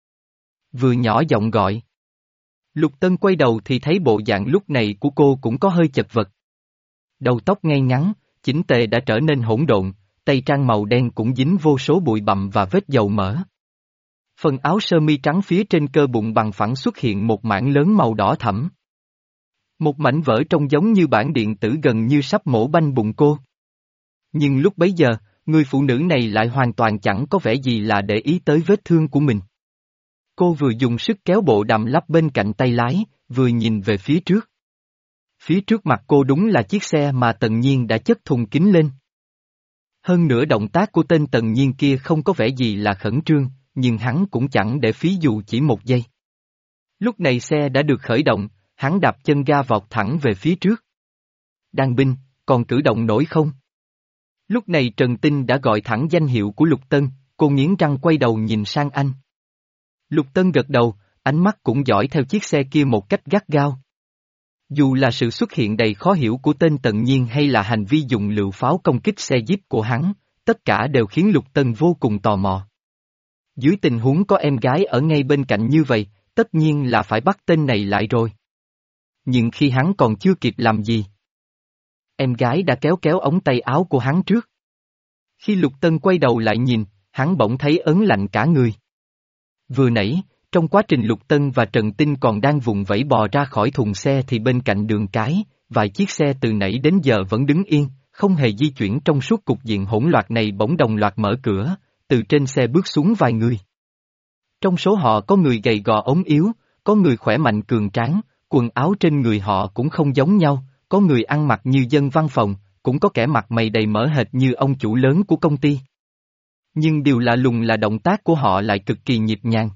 vừa nhỏ giọng gọi. Lục Tân quay đầu thì thấy bộ dạng lúc này của cô cũng có hơi chật vật. Đầu tóc ngay ngắn, chỉnh tề đã trở nên hỗn độn, tay trang màu đen cũng dính vô số bụi bặm và vết dầu mỡ. Phần áo sơ mi trắng phía trên cơ bụng bằng phẳng xuất hiện một mảng lớn màu đỏ thẫm. Một mảnh vỡ trông giống như bản điện tử gần như sắp mổ banh bụng cô. Nhưng lúc bấy giờ, người phụ nữ này lại hoàn toàn chẳng có vẻ gì là để ý tới vết thương của mình. Cô vừa dùng sức kéo bộ đầm lắp bên cạnh tay lái, vừa nhìn về phía trước. Phía trước mặt cô đúng là chiếc xe mà Tần Nhiên đã chất thùng kính lên. Hơn nữa động tác của tên Tần Nhiên kia không có vẻ gì là khẩn trương, nhưng hắn cũng chẳng để phí dù chỉ một giây. Lúc này xe đã được khởi động, hắn đạp chân ga vọt thẳng về phía trước. Đàn binh, còn cử động nổi không? Lúc này Trần Tinh đã gọi thẳng danh hiệu của Lục Tân, cô nghiến răng quay đầu nhìn sang anh. Lục Tân gật đầu, ánh mắt cũng dõi theo chiếc xe kia một cách gắt gao. Dù là sự xuất hiện đầy khó hiểu của tên Tần Nhiên hay là hành vi dùng lựu pháo công kích xe Jeep của hắn, tất cả đều khiến Lục Tân vô cùng tò mò. Dưới tình huống có em gái ở ngay bên cạnh như vậy, tất nhiên là phải bắt tên này lại rồi. Nhưng khi hắn còn chưa kịp làm gì, em gái đã kéo kéo ống tay áo của hắn trước. Khi Lục Tân quay đầu lại nhìn, hắn bỗng thấy ớn lạnh cả người. Vừa nãy, trong quá trình Lục Tân và Trần Tinh còn đang vùng vẫy bò ra khỏi thùng xe thì bên cạnh đường cái, vài chiếc xe từ nãy đến giờ vẫn đứng yên, không hề di chuyển trong suốt cục diện hỗn loạn này bỗng đồng loạt mở cửa, từ trên xe bước xuống vài người. Trong số họ có người gầy gò ốm yếu, có người khỏe mạnh cường tráng, quần áo trên người họ cũng không giống nhau, có người ăn mặc như dân văn phòng, cũng có kẻ mặt mày đầy mỡ hệt như ông chủ lớn của công ty. Nhưng điều lạ lùng là động tác của họ lại cực kỳ nhịp nhàng.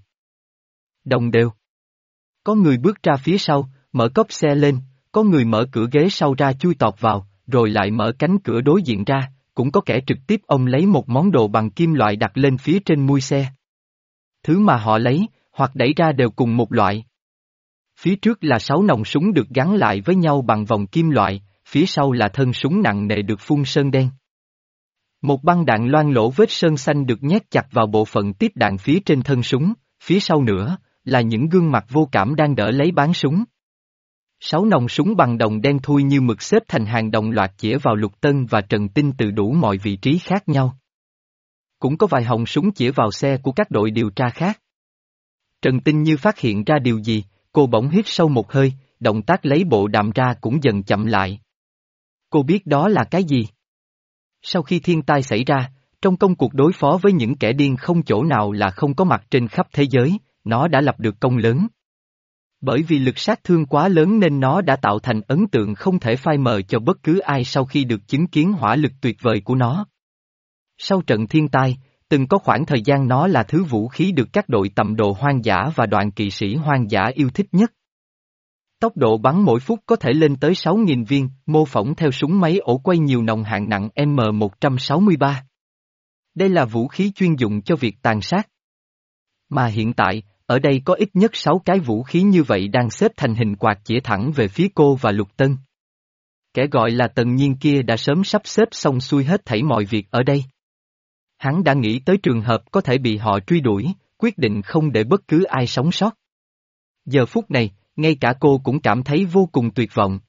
Đồng đều. Có người bước ra phía sau, mở cốp xe lên, có người mở cửa ghế sau ra chui tọt vào, rồi lại mở cánh cửa đối diện ra, cũng có kẻ trực tiếp ôm lấy một món đồ bằng kim loại đặt lên phía trên mui xe. Thứ mà họ lấy, hoặc đẩy ra đều cùng một loại. Phía trước là sáu nòng súng được gắn lại với nhau bằng vòng kim loại, phía sau là thân súng nặng nề được phun sơn đen. Một băng đạn loang lỗ vết sơn xanh được nhét chặt vào bộ phận tiếp đạn phía trên thân súng, phía sau nữa, là những gương mặt vô cảm đang đỡ lấy bán súng. Sáu nòng súng bằng đồng đen thui như mực xếp thành hàng đồng loạt chĩa vào Lục Tân và Trần Tinh từ đủ mọi vị trí khác nhau. Cũng có vài họng súng chĩa vào xe của các đội điều tra khác. Trần Tinh như phát hiện ra điều gì, cô bỗng hít sâu một hơi, động tác lấy bộ đàm ra cũng dần chậm lại. Cô biết đó là cái gì? Sau khi thiên tai xảy ra, trong công cuộc đối phó với những kẻ điên không chỗ nào là không có mặt trên khắp thế giới, nó đã lập được công lớn. Bởi vì lực sát thương quá lớn nên nó đã tạo thành ấn tượng không thể phai mờ cho bất cứ ai sau khi được chứng kiến hỏa lực tuyệt vời của nó. Sau trận thiên tai, từng có khoảng thời gian nó là thứ vũ khí được các đội tầm độ hoang dã và đoàn kỵ sĩ hoang dã yêu thích nhất. Tốc độ bắn mỗi phút có thể lên tới sáu nghìn viên, mô phỏng theo súng máy ổ quay nhiều nòng hạng nặng M một sáu ba. Đây là vũ khí chuyên dụng cho việc tàn sát. Mà hiện tại, ở đây có ít nhất sáu cái vũ khí như vậy đang xếp thành hình quạt chĩa thẳng về phía cô và Lục Tân. Kẻ gọi là Tần Nhiên kia đã sớm sắp xếp xong xuôi hết thảy mọi việc ở đây. Hắn đã nghĩ tới trường hợp có thể bị họ truy đuổi, quyết định không để bất cứ ai sống sót. Giờ phút này, ngay cả cô cũng cảm thấy vô cùng tuyệt vọng.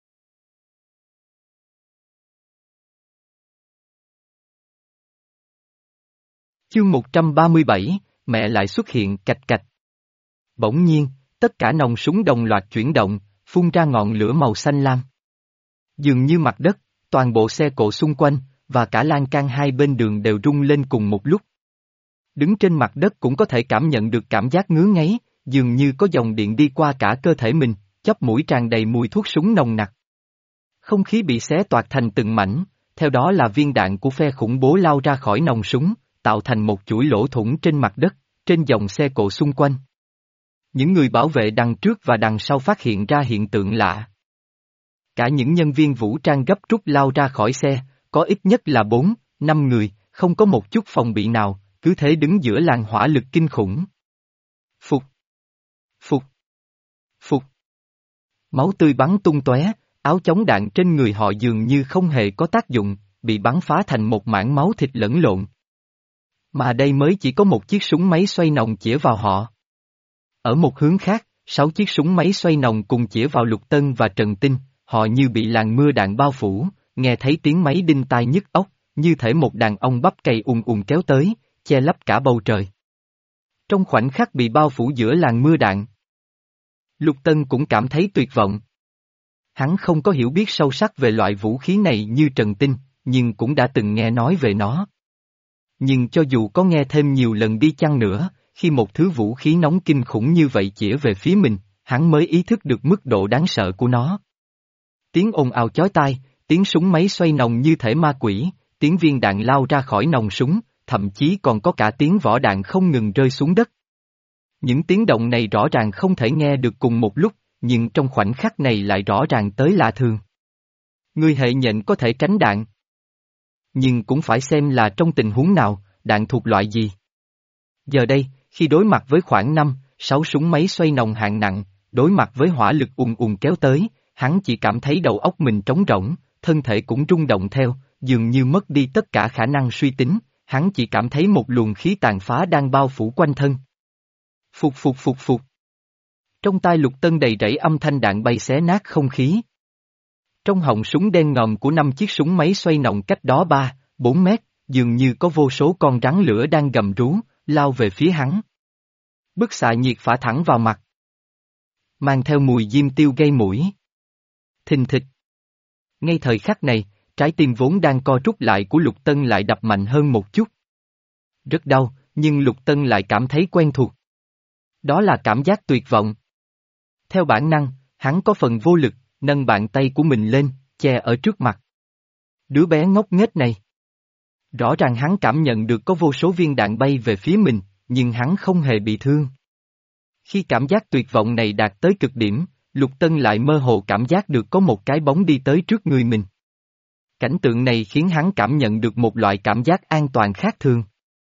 Chương một trăm ba mươi bảy, mẹ lại xuất hiện cạch cạch. Bỗng nhiên, tất cả nòng súng đồng loạt chuyển động, phun ra ngọn lửa màu xanh lam. Dường như mặt đất, toàn bộ xe cộ xung quanh, và cả lan can hai bên đường đều rung lên cùng một lúc. Đứng trên mặt đất cũng có thể cảm nhận được cảm giác ngứa ngáy, dường như có dòng điện đi qua cả cơ thể mình, chóp mũi tràn đầy mùi thuốc súng nồng nặc. Không khí bị xé toạc thành từng mảnh, theo đó là viên đạn của phe khủng bố lao ra khỏi nòng súng, tạo thành một chuỗi lỗ thủng trên mặt đất, trên dòng xe cộ xung quanh. Những người bảo vệ đằng trước và đằng sau phát hiện ra hiện tượng lạ. Cả những nhân viên vũ trang gấp rút lao ra khỏi xe, có ít nhất là bốn, năm người, không có một chút phòng bị nào, cứ thế đứng giữa làn hỏa lực kinh khủng. Phục! Phục! Phục! Máu tươi bắn tung tóe, áo chống đạn trên người họ dường như không hề có tác dụng, bị bắn phá thành một mảng máu thịt lẫn lộn. Mà đây mới chỉ có một chiếc súng máy xoay nòng chĩa vào họ. Ở một hướng khác, sáu chiếc súng máy xoay nòng cùng chĩa vào Lục Tân và Trần Tinh, họ như bị làn mưa đạn bao phủ, nghe thấy tiếng máy đinh tai nhức óc, như thể một đàn ông bắp cày ùn ùn kéo tới, che lấp cả bầu trời. Trong khoảnh khắc bị bao phủ giữa làn mưa đạn, Lục Tân cũng cảm thấy tuyệt vọng. Hắn không có hiểu biết sâu sắc về loại vũ khí này như Trần Tinh, nhưng cũng đã từng nghe nói về nó. Nhưng cho dù có nghe thêm nhiều lần đi chăng nữa, khi một thứ vũ khí nóng kinh khủng như vậy chĩa về phía mình, hắn mới ý thức được mức độ đáng sợ của nó. Tiếng ồn ào chói tai, tiếng súng máy xoay nòng như thể ma quỷ, tiếng viên đạn lao ra khỏi nòng súng, thậm chí còn có cả tiếng vỏ đạn không ngừng rơi xuống đất. Những tiếng động này rõ ràng không thể nghe được cùng một lúc, nhưng trong khoảnh khắc này lại rõ ràng tới lạ thường. Người hệ nhện có thể tránh đạn. Nhưng cũng phải xem là trong tình huống nào, đạn thuộc loại gì. Giờ đây, khi đối mặt với khoảng năm, sáu súng máy xoay nòng hạng nặng, đối mặt với hỏa lực ùn ùn kéo tới, hắn chỉ cảm thấy đầu óc mình trống rỗng, thân thể cũng rung động theo, dường như mất đi tất cả khả năng suy tính, hắn chỉ cảm thấy một luồng khí tàn phá đang bao phủ quanh thân. Phục phục phục phục. Trong tai Lục Tân đầy rẫy âm thanh đạn bay xé nát không khí. Trong họng súng đen ngòm của năm chiếc súng máy xoay nòng cách đó ba, bốn mét, dường như có vô số con rắn lửa đang gầm rú, lao về phía hắn. Bức xạ nhiệt phả thẳng vào mặt. Mang theo mùi diêm tiêu gây mũi. Thình thịch. Ngay thời khắc này, trái tim vốn đang co rút lại của Lục Tân lại đập mạnh hơn một chút. Rất đau, nhưng Lục Tân lại cảm thấy quen thuộc. Đó là cảm giác tuyệt vọng. Theo bản năng, hắn có phần vô lực, nâng bàn tay của mình lên, che ở trước mặt. Đứa bé ngốc nghếch này. Rõ ràng hắn cảm nhận được có vô số viên đạn bay về phía mình, nhưng hắn không hề bị thương. Khi cảm giác tuyệt vọng này đạt tới cực điểm, Lục Tân lại mơ hồ cảm giác được có một cái bóng đi tới trước người mình. Cảnh tượng này khiến hắn cảm nhận được một loại cảm giác an toàn khác thường.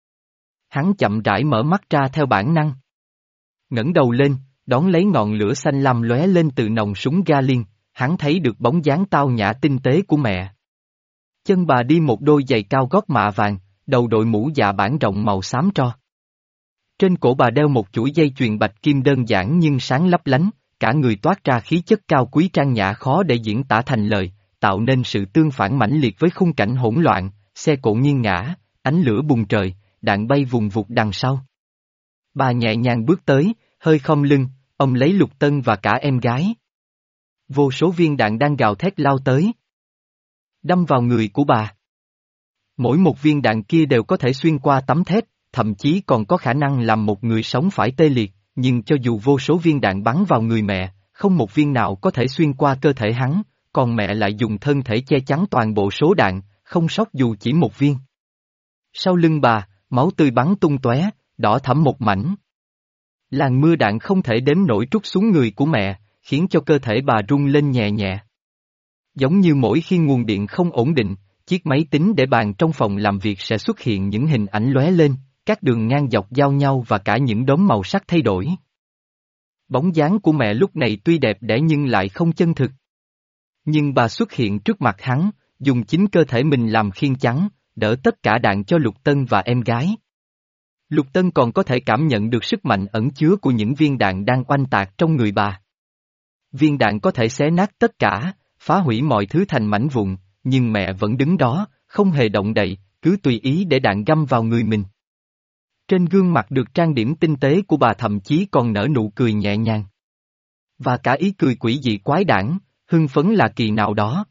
Hắn chậm rãi mở mắt ra theo bản năng. Ngẩng đầu lên, đón lấy ngọn lửa xanh lam lóe lên từ nòng súng Gatling, hắn thấy được bóng dáng tao nhã tinh tế của mẹ. Chân bà đi một đôi giày cao gót mạ vàng, đầu đội mũ dạ bản rộng màu xám tro. Trên cổ bà đeo một chuỗi dây chuyền bạch kim đơn giản nhưng sáng lấp lánh, cả người toát ra khí chất cao quý trang nhã khó để diễn tả thành lời, tạo nên sự tương phản mãnh liệt với khung cảnh hỗn loạn, xe cộ nghiêng ngã, ánh lửa bùng trời, đạn bay vùng vụt đằng sau. Bà nhẹ nhàng bước tới, hơi khom lưng, ông lấy Lục Tân và cả em gái. Vô số viên đạn đang gào thét lao tới, đâm vào người của bà. Mỗi một viên đạn kia đều có thể xuyên qua tấm thép, thậm chí còn có khả năng làm một người sống phải tê liệt, nhưng cho dù vô số viên đạn bắn vào người mẹ, không một viên nào có thể xuyên qua cơ thể hắn, còn mẹ lại dùng thân thể che chắn toàn bộ số đạn, không sót dù chỉ một viên. Sau lưng bà, máu tươi bắn tung tóe, đỏ thẫm một mảnh. Làn mưa đạn không thể đếm nổi trút xuống người của mẹ, khiến cho cơ thể bà rung lên nhẹ nhẹ. Giống như mỗi khi nguồn điện không ổn định, chiếc máy tính để bàn trong phòng làm việc sẽ xuất hiện những hình ảnh lóe lên, các đường ngang dọc giao nhau và cả những đốm màu sắc thay đổi. Bóng dáng của mẹ lúc này tuy đẹp đẽ nhưng lại không chân thực. Nhưng bà xuất hiện trước mặt hắn, dùng chính cơ thể mình làm khiên chắn, đỡ tất cả đạn cho Lục Tân và em gái. Lục Tân còn có thể cảm nhận được sức mạnh ẩn chứa của những viên đạn đang oanh tạc trong người bà. Viên đạn có thể xé nát tất cả, phá hủy mọi thứ thành mảnh vụn, nhưng mẹ vẫn đứng đó, không hề động đậy, cứ tùy ý để đạn găm vào người mình. Trên gương mặt được trang điểm tinh tế của bà thậm chí còn nở nụ cười nhẹ nhàng. Và cả ý cười quỷ dị quái đản, hưng phấn là kỳ nào đó.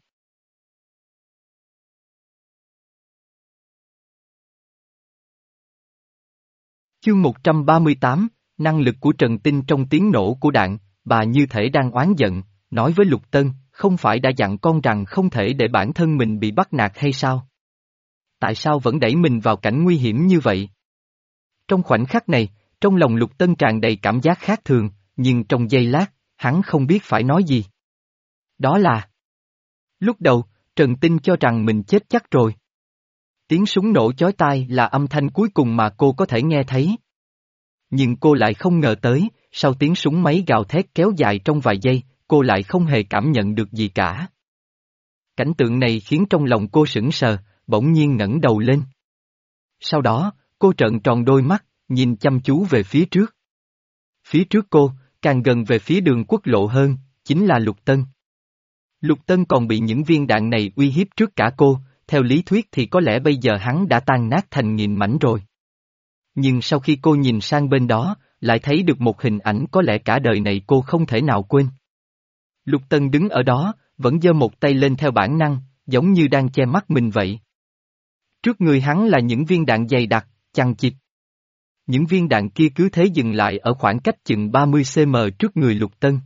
Chương một trăm ba mươi tám, năng lực của Trần Tinh trong tiếng nổ của đạn, bà như thể đang oán giận, nói với Lục Tân, không phải đã dặn con rằng không thể để bản thân mình bị bắt nạt hay sao? Tại sao vẫn đẩy mình vào cảnh nguy hiểm như vậy? Trong khoảnh khắc này, trong lòng Lục Tân tràn đầy cảm giác khác thường, nhưng trong giây lát, hắn không biết phải nói gì. Đó là... Lúc đầu, Trần Tinh cho rằng mình chết chắc rồi. Tiếng súng nổ chói tai là âm thanh cuối cùng mà cô có thể nghe thấy. Nhưng cô lại không ngờ tới, sau tiếng súng máy gào thét kéo dài trong vài giây, cô lại không hề cảm nhận được gì cả. Cảnh tượng này khiến trong lòng cô sững sờ, bỗng nhiên ngẩng đầu lên. Sau đó, cô trợn tròn đôi mắt, nhìn chăm chú về phía trước. Phía trước cô, càng gần về phía đường quốc lộ hơn, chính là Lục Tân. Lục Tân còn bị những viên đạn này uy hiếp trước cả cô, theo lý thuyết thì có lẽ bây giờ hắn đã tan nát thành nghìn mảnh rồi. Nhưng sau khi cô nhìn sang bên đó, lại thấy được một hình ảnh có lẽ cả đời này cô không thể nào quên. Lục Tân đứng ở đó, vẫn giơ một tay lên theo bản năng, giống như đang che mắt mình vậy. Trước người hắn là những viên đạn dày đặc, chằng chịt. Những viên đạn kia cứ thế dừng lại ở khoảng cách chừng ba mươi xăng-ti-mét trước người Lục Tân.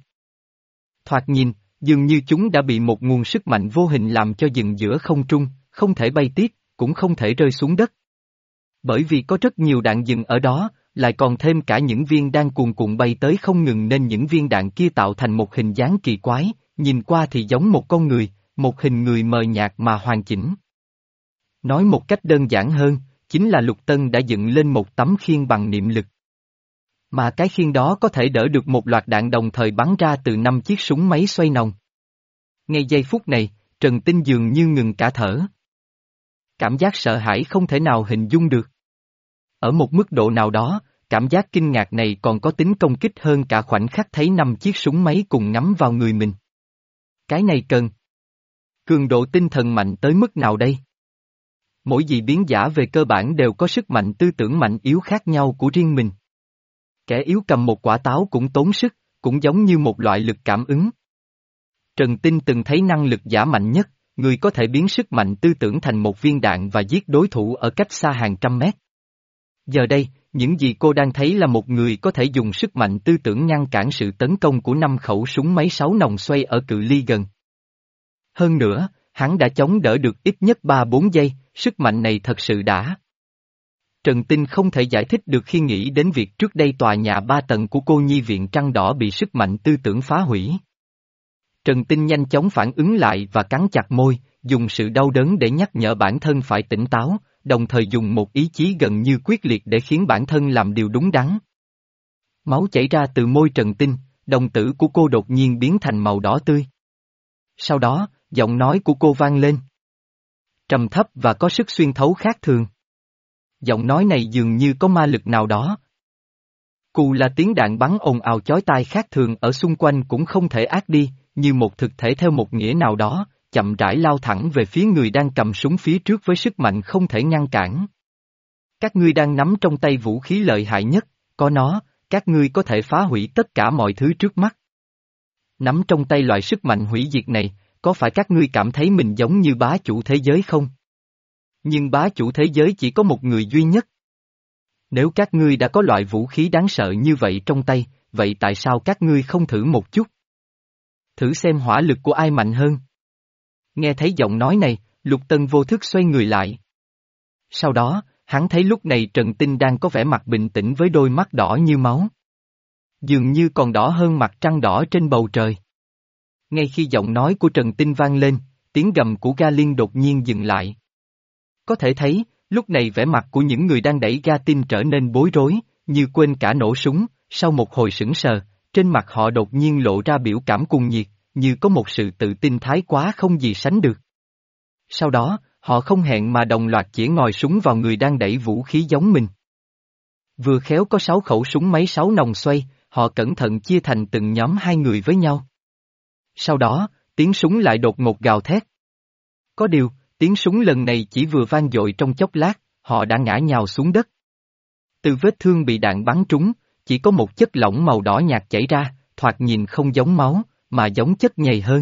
Thoạt nhìn, dường như chúng đã bị một nguồn sức mạnh vô hình làm cho dừng giữa không trung, không thể bay tiếp, cũng không thể rơi xuống đất. Bởi vì có rất nhiều đạn dừng ở đó, lại còn thêm cả những viên đang cuồn cuộn bay tới không ngừng nên những viên đạn kia tạo thành một hình dáng kỳ quái, nhìn qua thì giống một con người, một hình người mờ nhạt mà hoàn chỉnh. Nói một cách đơn giản hơn, chính là Lục Tân đã dựng lên một tấm khiên bằng niệm lực. Mà cái khiên đó có thể đỡ được một loạt đạn đồng thời bắn ra từ năm chiếc súng máy xoay nòng. Ngay giây phút này, Trần Tinh dường như ngừng cả thở. Cảm giác sợ hãi không thể nào hình dung được. Ở một mức độ nào đó, cảm giác kinh ngạc này còn có tính công kích hơn cả khoảnh khắc thấy năm chiếc súng máy cùng ngắm vào người mình. Cái này cần cường độ tinh thần mạnh tới mức nào đây? Mỗi dị biến giả về cơ bản đều có sức mạnh tư tưởng mạnh yếu khác nhau của riêng mình. Kẻ yếu cầm một quả táo cũng tốn sức, cũng giống như một loại lực cảm ứng. Trần Tinh từng thấy năng lực giả mạnh nhất, người có thể biến sức mạnh tư tưởng thành một viên đạn và giết đối thủ ở cách xa hàng trăm mét. Giờ đây, những gì cô đang thấy là một người có thể dùng sức mạnh tư tưởng ngăn cản sự tấn công của năm khẩu súng máy sáu nòng xoay ở cự ly gần. Hơn nữa, hắn đã chống đỡ được ít nhất ba bốn giây, sức mạnh này thật sự đã. Trần Tinh không thể giải thích được khi nghĩ đến việc trước đây tòa nhà ba tầng của cô nhi viện Trăng Đỏ bị sức mạnh tư tưởng phá hủy. Trần Tinh nhanh chóng phản ứng lại và cắn chặt môi, dùng sự đau đớn để nhắc nhở bản thân phải tỉnh táo, đồng thời dùng một ý chí gần như quyết liệt để khiến bản thân làm điều đúng đắn. Máu chảy ra từ môi Trần Tinh, đồng tử của cô đột nhiên biến thành màu đỏ tươi. Sau đó, giọng nói của cô vang lên. Trầm thấp và có sức xuyên thấu khác thường. Giọng nói này dường như có ma lực nào đó. Cù là tiếng đạn bắn ồn ào chói tai khác thường ở xung quanh cũng không thể át đi, như một thực thể theo một nghĩa nào đó, chậm rãi lao thẳng về phía người đang cầm súng phía trước với sức mạnh không thể ngăn cản. Các ngươi đang nắm trong tay vũ khí lợi hại nhất, có nó, các ngươi có thể phá hủy tất cả mọi thứ trước mắt. Nắm trong tay loại sức mạnh hủy diệt này, có phải các ngươi cảm thấy mình giống như bá chủ thế giới không? Nhưng bá chủ thế giới chỉ có một người duy nhất. Nếu các ngươi đã có loại vũ khí đáng sợ như vậy trong tay, vậy tại sao các ngươi không thử một chút? Thử xem hỏa lực của ai mạnh hơn. Nghe thấy giọng nói này, Lục Tân vô thức xoay người lại. Sau đó, hắn thấy lúc này Trần Tinh đang có vẻ mặt bình tĩnh với đôi mắt đỏ như máu. Dường như còn đỏ hơn mặt trăng đỏ trên bầu trời. Ngay khi giọng nói của Trần Tinh vang lên, tiếng gầm của ga liên đột nhiên dừng lại. Có thể thấy, lúc này vẻ mặt của những người đang đẩy ga tin trở nên bối rối, như quên cả nổ súng, sau một hồi sững sờ, trên mặt họ đột nhiên lộ ra biểu cảm cuồng nhiệt, như có một sự tự tin thái quá không gì sánh được. Sau đó, họ không hẹn mà đồng loạt chĩa ngòi súng vào người đang đẩy vũ khí giống mình. Vừa khéo có sáu khẩu súng máy sáu nòng xoay, họ cẩn thận chia thành từng nhóm hai người với nhau. Sau đó, tiếng súng lại đột ngột gào thét. Có điều, tiếng súng lần này chỉ vừa vang dội trong chốc lát, họ đã ngã nhào xuống đất. Từ vết thương bị đạn bắn trúng, chỉ có một chất lỏng màu đỏ nhạt chảy ra, thoạt nhìn không giống máu, mà giống chất nhầy hơn.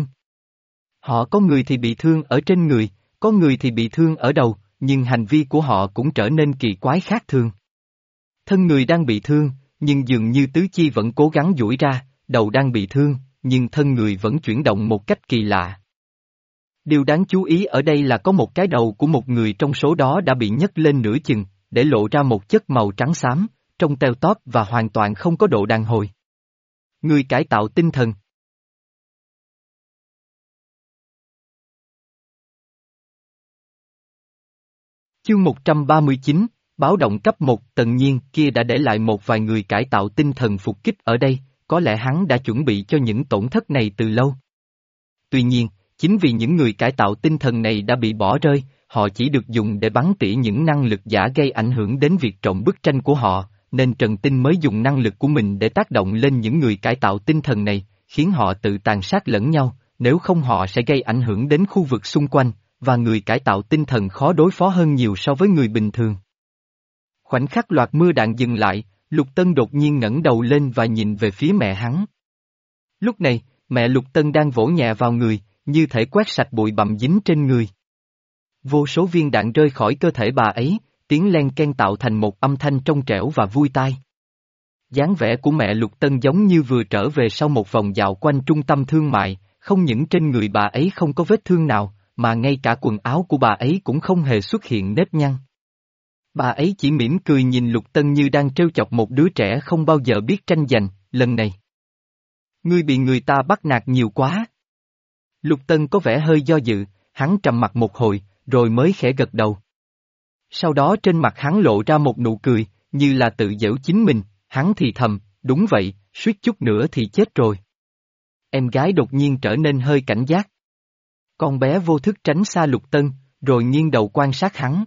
Họ có người thì bị thương ở trên người, có người thì bị thương ở đầu, nhưng hành vi của họ cũng trở nên kỳ quái khác thường. Thân người đang bị thương, nhưng dường như tứ chi vẫn cố gắng duỗi ra, đầu đang bị thương, nhưng thân người vẫn chuyển động một cách kỳ lạ. Điều đáng chú ý ở đây là có một cái đầu của một người trong số đó đã bị nhấc lên nửa chừng, để lộ ra một chất màu trắng xám, trông teo tóp và hoàn toàn không có độ đàn hồi. Người cải tạo tinh thần. Chương một trăm ba mươi chín, báo động cấp một. Tần Nhiên kia đã để lại một vài người cải tạo tinh thần phục kích ở đây, có lẽ hắn đã chuẩn bị cho những tổn thất này từ lâu. Tuy nhiên, chính vì những người cải tạo tinh thần này đã bị bỏ rơi, họ chỉ được dùng để bắn tỉa những năng lực giả gây ảnh hưởng đến việc trộm bức tranh của họ, nên Trần Tinh mới dùng năng lực của mình để tác động lên những người cải tạo tinh thần này, khiến họ tự tàn sát lẫn nhau, nếu không họ sẽ gây ảnh hưởng đến khu vực xung quanh, và người cải tạo tinh thần khó đối phó hơn nhiều so với người bình thường. Khoảnh khắc loạt mưa đạn dừng lại, Lục Tân đột nhiên ngẩng đầu lên và nhìn về phía mẹ hắn. Lúc này, mẹ Lục Tân đang vỗ nhẹ vào người, như thể quét sạch bụi bặm dính trên người. Vô số viên đạn rơi khỏi cơ thể bà ấy, tiếng len ken tạo thành một âm thanh trong trẻo và vui tai. Dáng vẻ của mẹ Lục Tân giống như vừa trở về sau một vòng dạo quanh trung tâm thương mại, không những trên người bà ấy không có vết thương nào, mà ngay cả quần áo của bà ấy cũng không hề xuất hiện nếp nhăn. Bà ấy chỉ mỉm cười nhìn Lục Tân như đang trêu chọc một đứa trẻ không bao giờ biết tranh giành, lần này. Ngươi bị người ta bắt nạt nhiều quá. Lục Tân có vẻ hơi do dự, hắn trầm mặt một hồi, rồi mới khẽ gật đầu. Sau đó trên mặt hắn lộ ra một nụ cười, như là tự giễu chính mình, hắn thì thầm, đúng vậy, suýt chút nữa thì chết rồi. Em gái đột nhiên trở nên hơi cảnh giác. Con bé vô thức tránh xa Lục Tân, rồi nghiêng đầu quan sát hắn.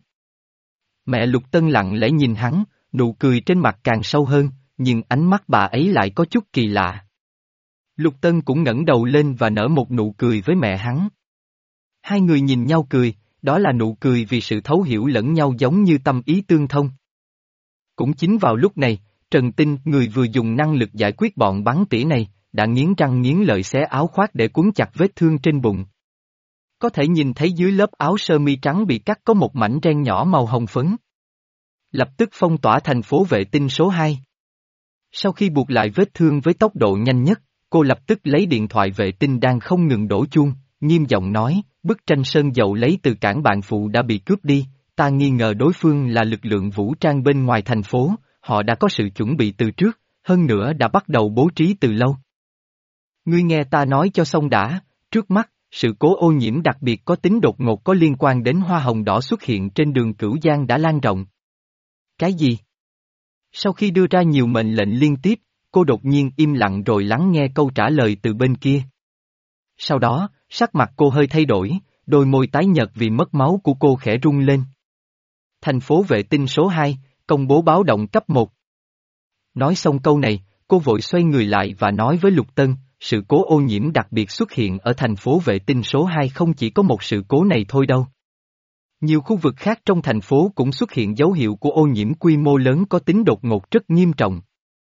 Mẹ Lục Tân lặng lẽ nhìn hắn, nụ cười trên mặt càng sâu hơn, nhưng ánh mắt bà ấy lại có chút kỳ lạ. Lục Tân cũng ngẩng đầu lên và nở một nụ cười với mẹ hắn. Hai người nhìn nhau cười, đó là nụ cười vì sự thấu hiểu lẫn nhau giống như tâm ý tương thông. Cũng chính vào lúc này, Trần Tinh, người vừa dùng năng lực giải quyết bọn bắn tỉa này, đã nghiến răng nghiến lợi xé áo khoác để cuốn chặt vết thương trên bụng. Có thể nhìn thấy dưới lớp áo sơ mi trắng bị cắt có một mảnh ren nhỏ màu hồng phấn. Lập tức phong tỏa thành phố vệ tinh số hai. Sau khi buộc lại vết thương với tốc độ nhanh nhất, cô lập tức lấy điện thoại vệ tinh đang không ngừng đổ chuông, nghiêm giọng nói, bức tranh sơn dầu lấy từ cảng bạn phụ đã bị cướp đi, ta nghi ngờ đối phương là lực lượng vũ trang bên ngoài thành phố, họ đã có sự chuẩn bị từ trước, hơn nữa đã bắt đầu bố trí từ lâu. Ngươi nghe ta nói cho xong đã, trước mắt, sự cố ô nhiễm đặc biệt có tính đột ngột có liên quan đến hoa hồng đỏ xuất hiện trên đường Cửu Giang đã lan rộng. Cái gì? Sau khi đưa ra nhiều mệnh lệnh liên tiếp, cô đột nhiên im lặng rồi lắng nghe câu trả lời từ bên kia. Sau đó, sắc mặt cô hơi thay đổi, đôi môi tái nhợt vì mất máu của cô khẽ rung lên. Thành phố vệ tinh số hai, công bố báo động cấp một. Nói xong câu này, cô vội xoay người lại và nói với Lục Tân, sự cố ô nhiễm đặc biệt xuất hiện ở thành phố vệ tinh số hai không chỉ có một sự cố này thôi đâu. Nhiều khu vực khác trong thành phố cũng xuất hiện dấu hiệu của ô nhiễm quy mô lớn có tính đột ngột rất nghiêm trọng.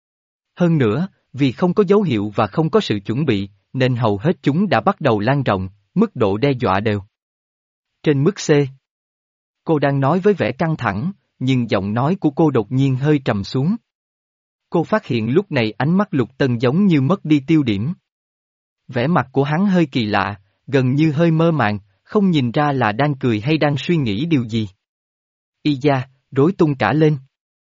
Hơn nữa, vì không có dấu hiệu và không có sự chuẩn bị, nên hầu hết chúng đã bắt đầu lan rộng, mức độ đe dọa đều trên mức C. Cô đang nói với vẻ căng thẳng, nhưng giọng nói của cô đột nhiên hơi trầm xuống. Cô phát hiện lúc này ánh mắt Lục Tân giống như mất đi tiêu điểm. Vẻ mặt của hắn hơi kỳ lạ, gần như hơi mơ màng, không nhìn ra là đang cười hay đang suy nghĩ điều gì. Y da, rối tung cả lên.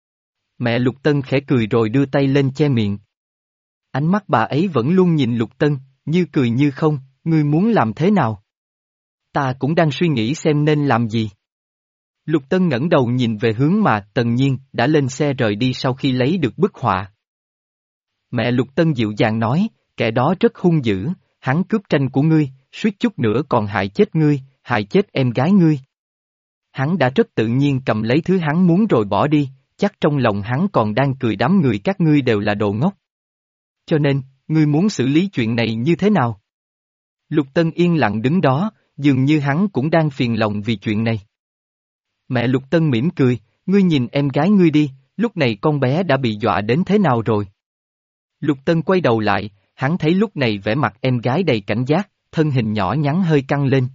Mẹ Lục Tân khẽ cười rồi đưa tay lên che miệng. Ánh mắt bà ấy vẫn luôn nhìn Lục Tân, như cười như không, ngươi muốn làm thế nào? Ta cũng đang suy nghĩ xem nên làm gì. Lục Tân ngẩng đầu nhìn về hướng mà Tần Nhiên đã lên xe rời đi sau khi lấy được bức họa. Mẹ Lục Tân dịu dàng nói, kẻ đó rất hung dữ, hắn cướp tranh của ngươi, suýt chút nữa còn hại chết ngươi, hại chết em gái ngươi. Hắn đã rất tự nhiên cầm lấy thứ hắn muốn rồi bỏ đi, chắc trong lòng hắn còn đang cười đám người các ngươi đều là đồ ngốc. Cho nên, ngươi muốn xử lý chuyện này như thế nào? Lục Tân yên lặng đứng đó, dường như hắn cũng đang phiền lòng vì chuyện này. Mẹ Lục Tân mỉm cười, ngươi nhìn em gái ngươi đi, lúc này con bé đã bị dọa đến thế nào rồi? Lục Tân quay đầu lại, hắn thấy lúc này vẻ mặt em gái đầy cảnh giác, thân hình nhỏ nhắn hơi căng lên.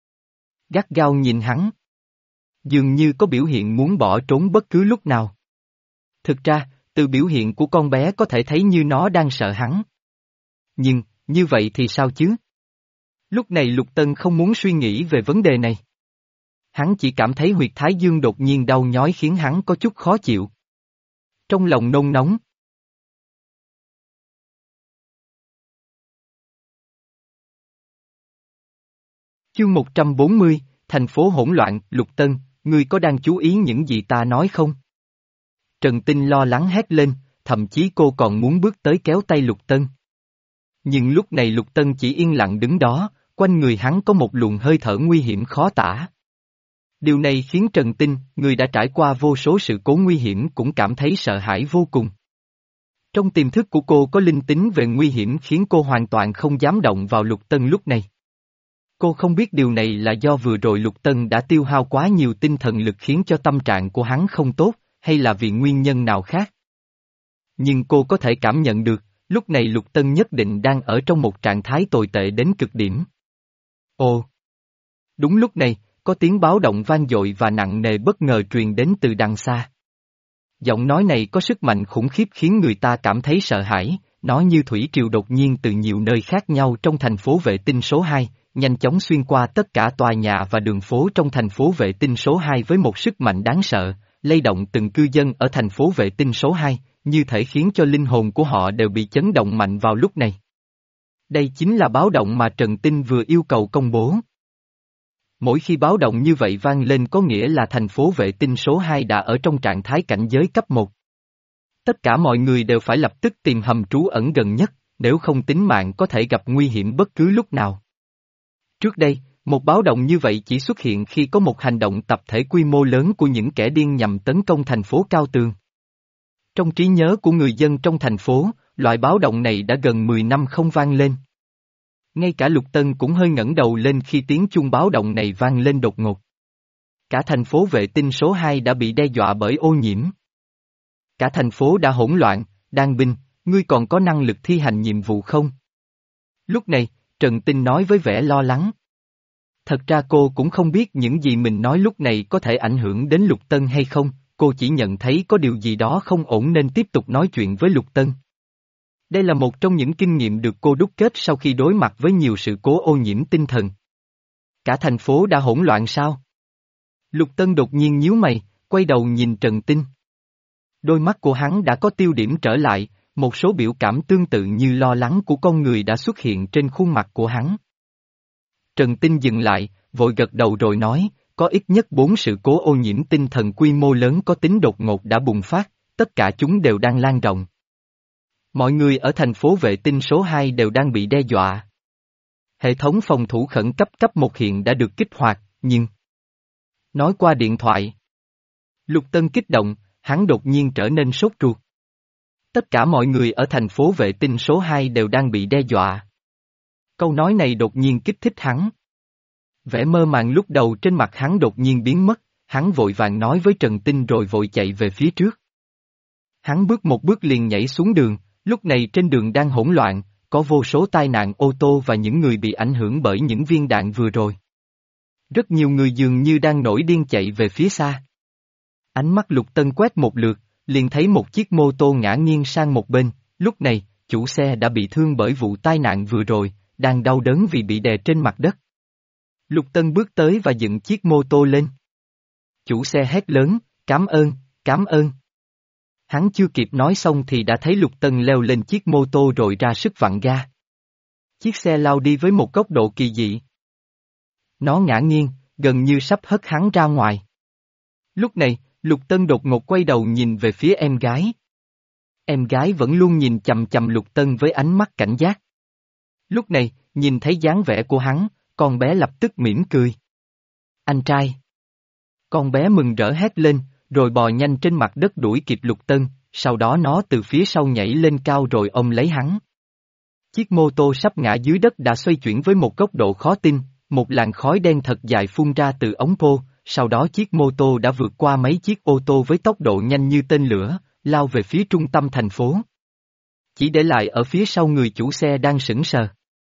Gắt gao nhìn hắn. Dường như có biểu hiện muốn bỏ trốn bất cứ lúc nào. Thực ra, từ biểu hiện của con bé có thể thấy như nó đang sợ hắn. Nhưng, như vậy thì sao chứ? Lúc này Lục Tân không muốn suy nghĩ về vấn đề này. Hắn chỉ cảm thấy huyệt thái dương đột nhiên đau nhói khiến hắn có chút khó chịu. Trong lòng nôn nóng. Chương một trăm bốn mươi, thành phố hỗn loạn, Lục Tân, ngươi có đang chú ý những gì ta nói không? Trần Tinh lo lắng hét lên, thậm chí cô còn muốn bước tới kéo tay Lục Tân. Nhưng lúc này Lục Tân chỉ yên lặng đứng đó, quanh người hắn có một luồng hơi thở nguy hiểm khó tả. Điều này khiến Trần Tinh, người đã trải qua vô số sự cố nguy hiểm cũng cảm thấy sợ hãi vô cùng. Trong tiềm thức của cô có linh tính về nguy hiểm khiến cô hoàn toàn không dám động vào Lục Tân lúc này. Cô không biết điều này là do vừa rồi Lục Tân đã tiêu hao quá nhiều tinh thần lực khiến cho tâm trạng của hắn không tốt, hay là vì nguyên nhân nào khác. Nhưng cô có thể cảm nhận được, lúc này Lục Tân nhất định đang ở trong một trạng thái tồi tệ đến cực điểm. Ồ! Đúng lúc này, có tiếng báo động vang dội và nặng nề bất ngờ truyền đến từ đằng xa. Giọng nói này có sức mạnh khủng khiếp khiến người ta cảm thấy sợ hãi, nó như thủy triều đột nhiên từ nhiều nơi khác nhau trong thành phố vệ tinh số hai, nhanh chóng xuyên qua tất cả tòa nhà và đường phố trong thành phố vệ tinh số hai với một sức mạnh đáng sợ, lay động từng cư dân ở thành phố vệ tinh số hai, như thể khiến cho linh hồn của họ đều bị chấn động mạnh vào lúc này. Đây chính là báo động mà Trần Tinh vừa yêu cầu công bố. Mỗi khi báo động như vậy vang lên có nghĩa là thành phố vệ tinh số hai đã ở trong trạng thái cảnh giới cấp một. Tất cả mọi người đều phải lập tức tìm hầm trú ẩn gần nhất, nếu không tính mạng có thể gặp nguy hiểm bất cứ lúc nào. Trước đây, một báo động như vậy chỉ xuất hiện khi có một hành động tập thể quy mô lớn của những kẻ điên nhằm tấn công thành phố Cao Tường. Trong trí nhớ của người dân trong thành phố, loại báo động này đã gần mười năm không vang lên. Ngay cả Lục Tân cũng hơi ngẩng đầu lên khi tiếng chuông báo động này vang lên đột ngột. Cả thành phố vệ tinh số hai đã bị đe dọa bởi ô nhiễm. Cả thành phố đã hỗn loạn, Đan binh, ngươi còn có năng lực thi hành nhiệm vụ không? Lúc này, Trần Tinh nói với vẻ lo lắng. Thật ra cô cũng không biết những gì mình nói lúc này có thể ảnh hưởng đến Lục Tân hay không, cô chỉ nhận thấy có điều gì đó không ổn nên tiếp tục nói chuyện với Lục Tân. Đây là một trong những kinh nghiệm được cô đúc kết sau khi đối mặt với nhiều sự cố ô nhiễm tinh thần. Cả thành phố đã hỗn loạn sao? Lục Tân đột nhiên nhíu mày, quay đầu nhìn Trần Tinh. Đôi mắt của hắn đã có tiêu điểm trở lại, một số biểu cảm tương tự như lo lắng của con người đã xuất hiện trên khuôn mặt của hắn. Trần Tinh dừng lại, vội gật đầu rồi nói, có ít nhất bốn sự cố ô nhiễm tinh thần quy mô lớn có tính đột ngột đã bùng phát, tất cả chúng đều đang lan rộng. Mọi người ở thành phố vệ tinh số hai đều đang bị đe dọa. Hệ thống phòng thủ khẩn cấp cấp một hiện đã được kích hoạt, nhưng... Nói qua điện thoại. Lục Tân kích động, hắn đột nhiên trở nên sốt ruột. Tất cả mọi người ở thành phố vệ tinh số hai đều đang bị đe dọa. Câu nói này đột nhiên kích thích hắn. Vẻ mơ màng lúc đầu trên mặt hắn đột nhiên biến mất, hắn vội vàng nói với Trần Tinh rồi vội chạy về phía trước. Hắn bước một bước liền nhảy xuống đường, lúc này trên đường đang hỗn loạn, có vô số tai nạn ô tô và những người bị ảnh hưởng bởi những viên đạn vừa rồi. Rất nhiều người dường như đang nổi điên chạy về phía xa. Ánh mắt Lục Tân quét một lượt, liền thấy một chiếc mô tô ngã nghiêng sang một bên, lúc này, chủ xe đã bị thương bởi vụ tai nạn vừa rồi, đang đau đớn vì bị đè trên mặt đất. Lục Tân bước tới và dựng chiếc mô tô lên. Chủ xe hét lớn, "Cám ơn, cám ơn." Hắn chưa kịp nói xong thì đã thấy Lục Tân leo lên chiếc mô tô rồi ra sức vặn ga. Chiếc xe lao đi với một tốc độ kỳ dị. Nó ngã nghiêng, gần như sắp hất hắn ra ngoài. Lúc này, Lục Tân đột ngột quay đầu nhìn về phía em gái. Em gái vẫn luôn nhìn chằm chằm Lục Tân với ánh mắt cảnh giác. Lúc này, nhìn thấy dáng vẻ của hắn, con bé lập tức mỉm cười. "Anh trai!" Con bé mừng rỡ hét lên, rồi bò nhanh trên mặt đất đuổi kịp Lục Tân, sau đó nó từ phía sau nhảy lên cao rồi ôm lấy hắn. Chiếc mô tô sắp ngã dưới đất đã xoay chuyển với một tốc độ khó tin, một làn khói đen thật dài phun ra từ ống pô, sau đó chiếc mô tô đã vượt qua mấy chiếc ô tô với tốc độ nhanh như tên lửa, lao về phía trung tâm thành phố. Chỉ để lại ở phía sau người chủ xe đang sững sờ.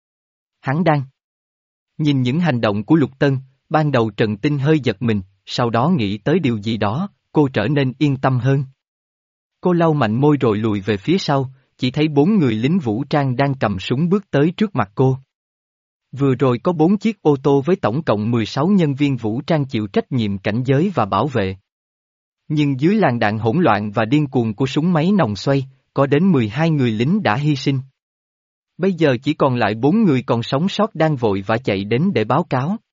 Hắn đang nhìn những hành động của Lục Tân, ban đầu Trần Tinh hơi giật mình, sau đó nghĩ tới điều gì đó, cô trở nên yên tâm hơn. Cô lau mạnh môi rồi lùi về phía sau, chỉ thấy bốn người lính vũ trang đang cầm súng bước tới trước mặt cô. Vừa rồi có bốn chiếc ô tô với tổng cộng mười sáu nhân viên vũ trang chịu trách nhiệm cảnh giới và bảo vệ. Nhưng dưới làn đạn hỗn loạn và điên cuồng của súng máy nòng xoay, có đến mười hai người lính đã hy sinh. Bây giờ chỉ còn lại bốn người còn sống sót đang vội vã chạy đến để báo cáo.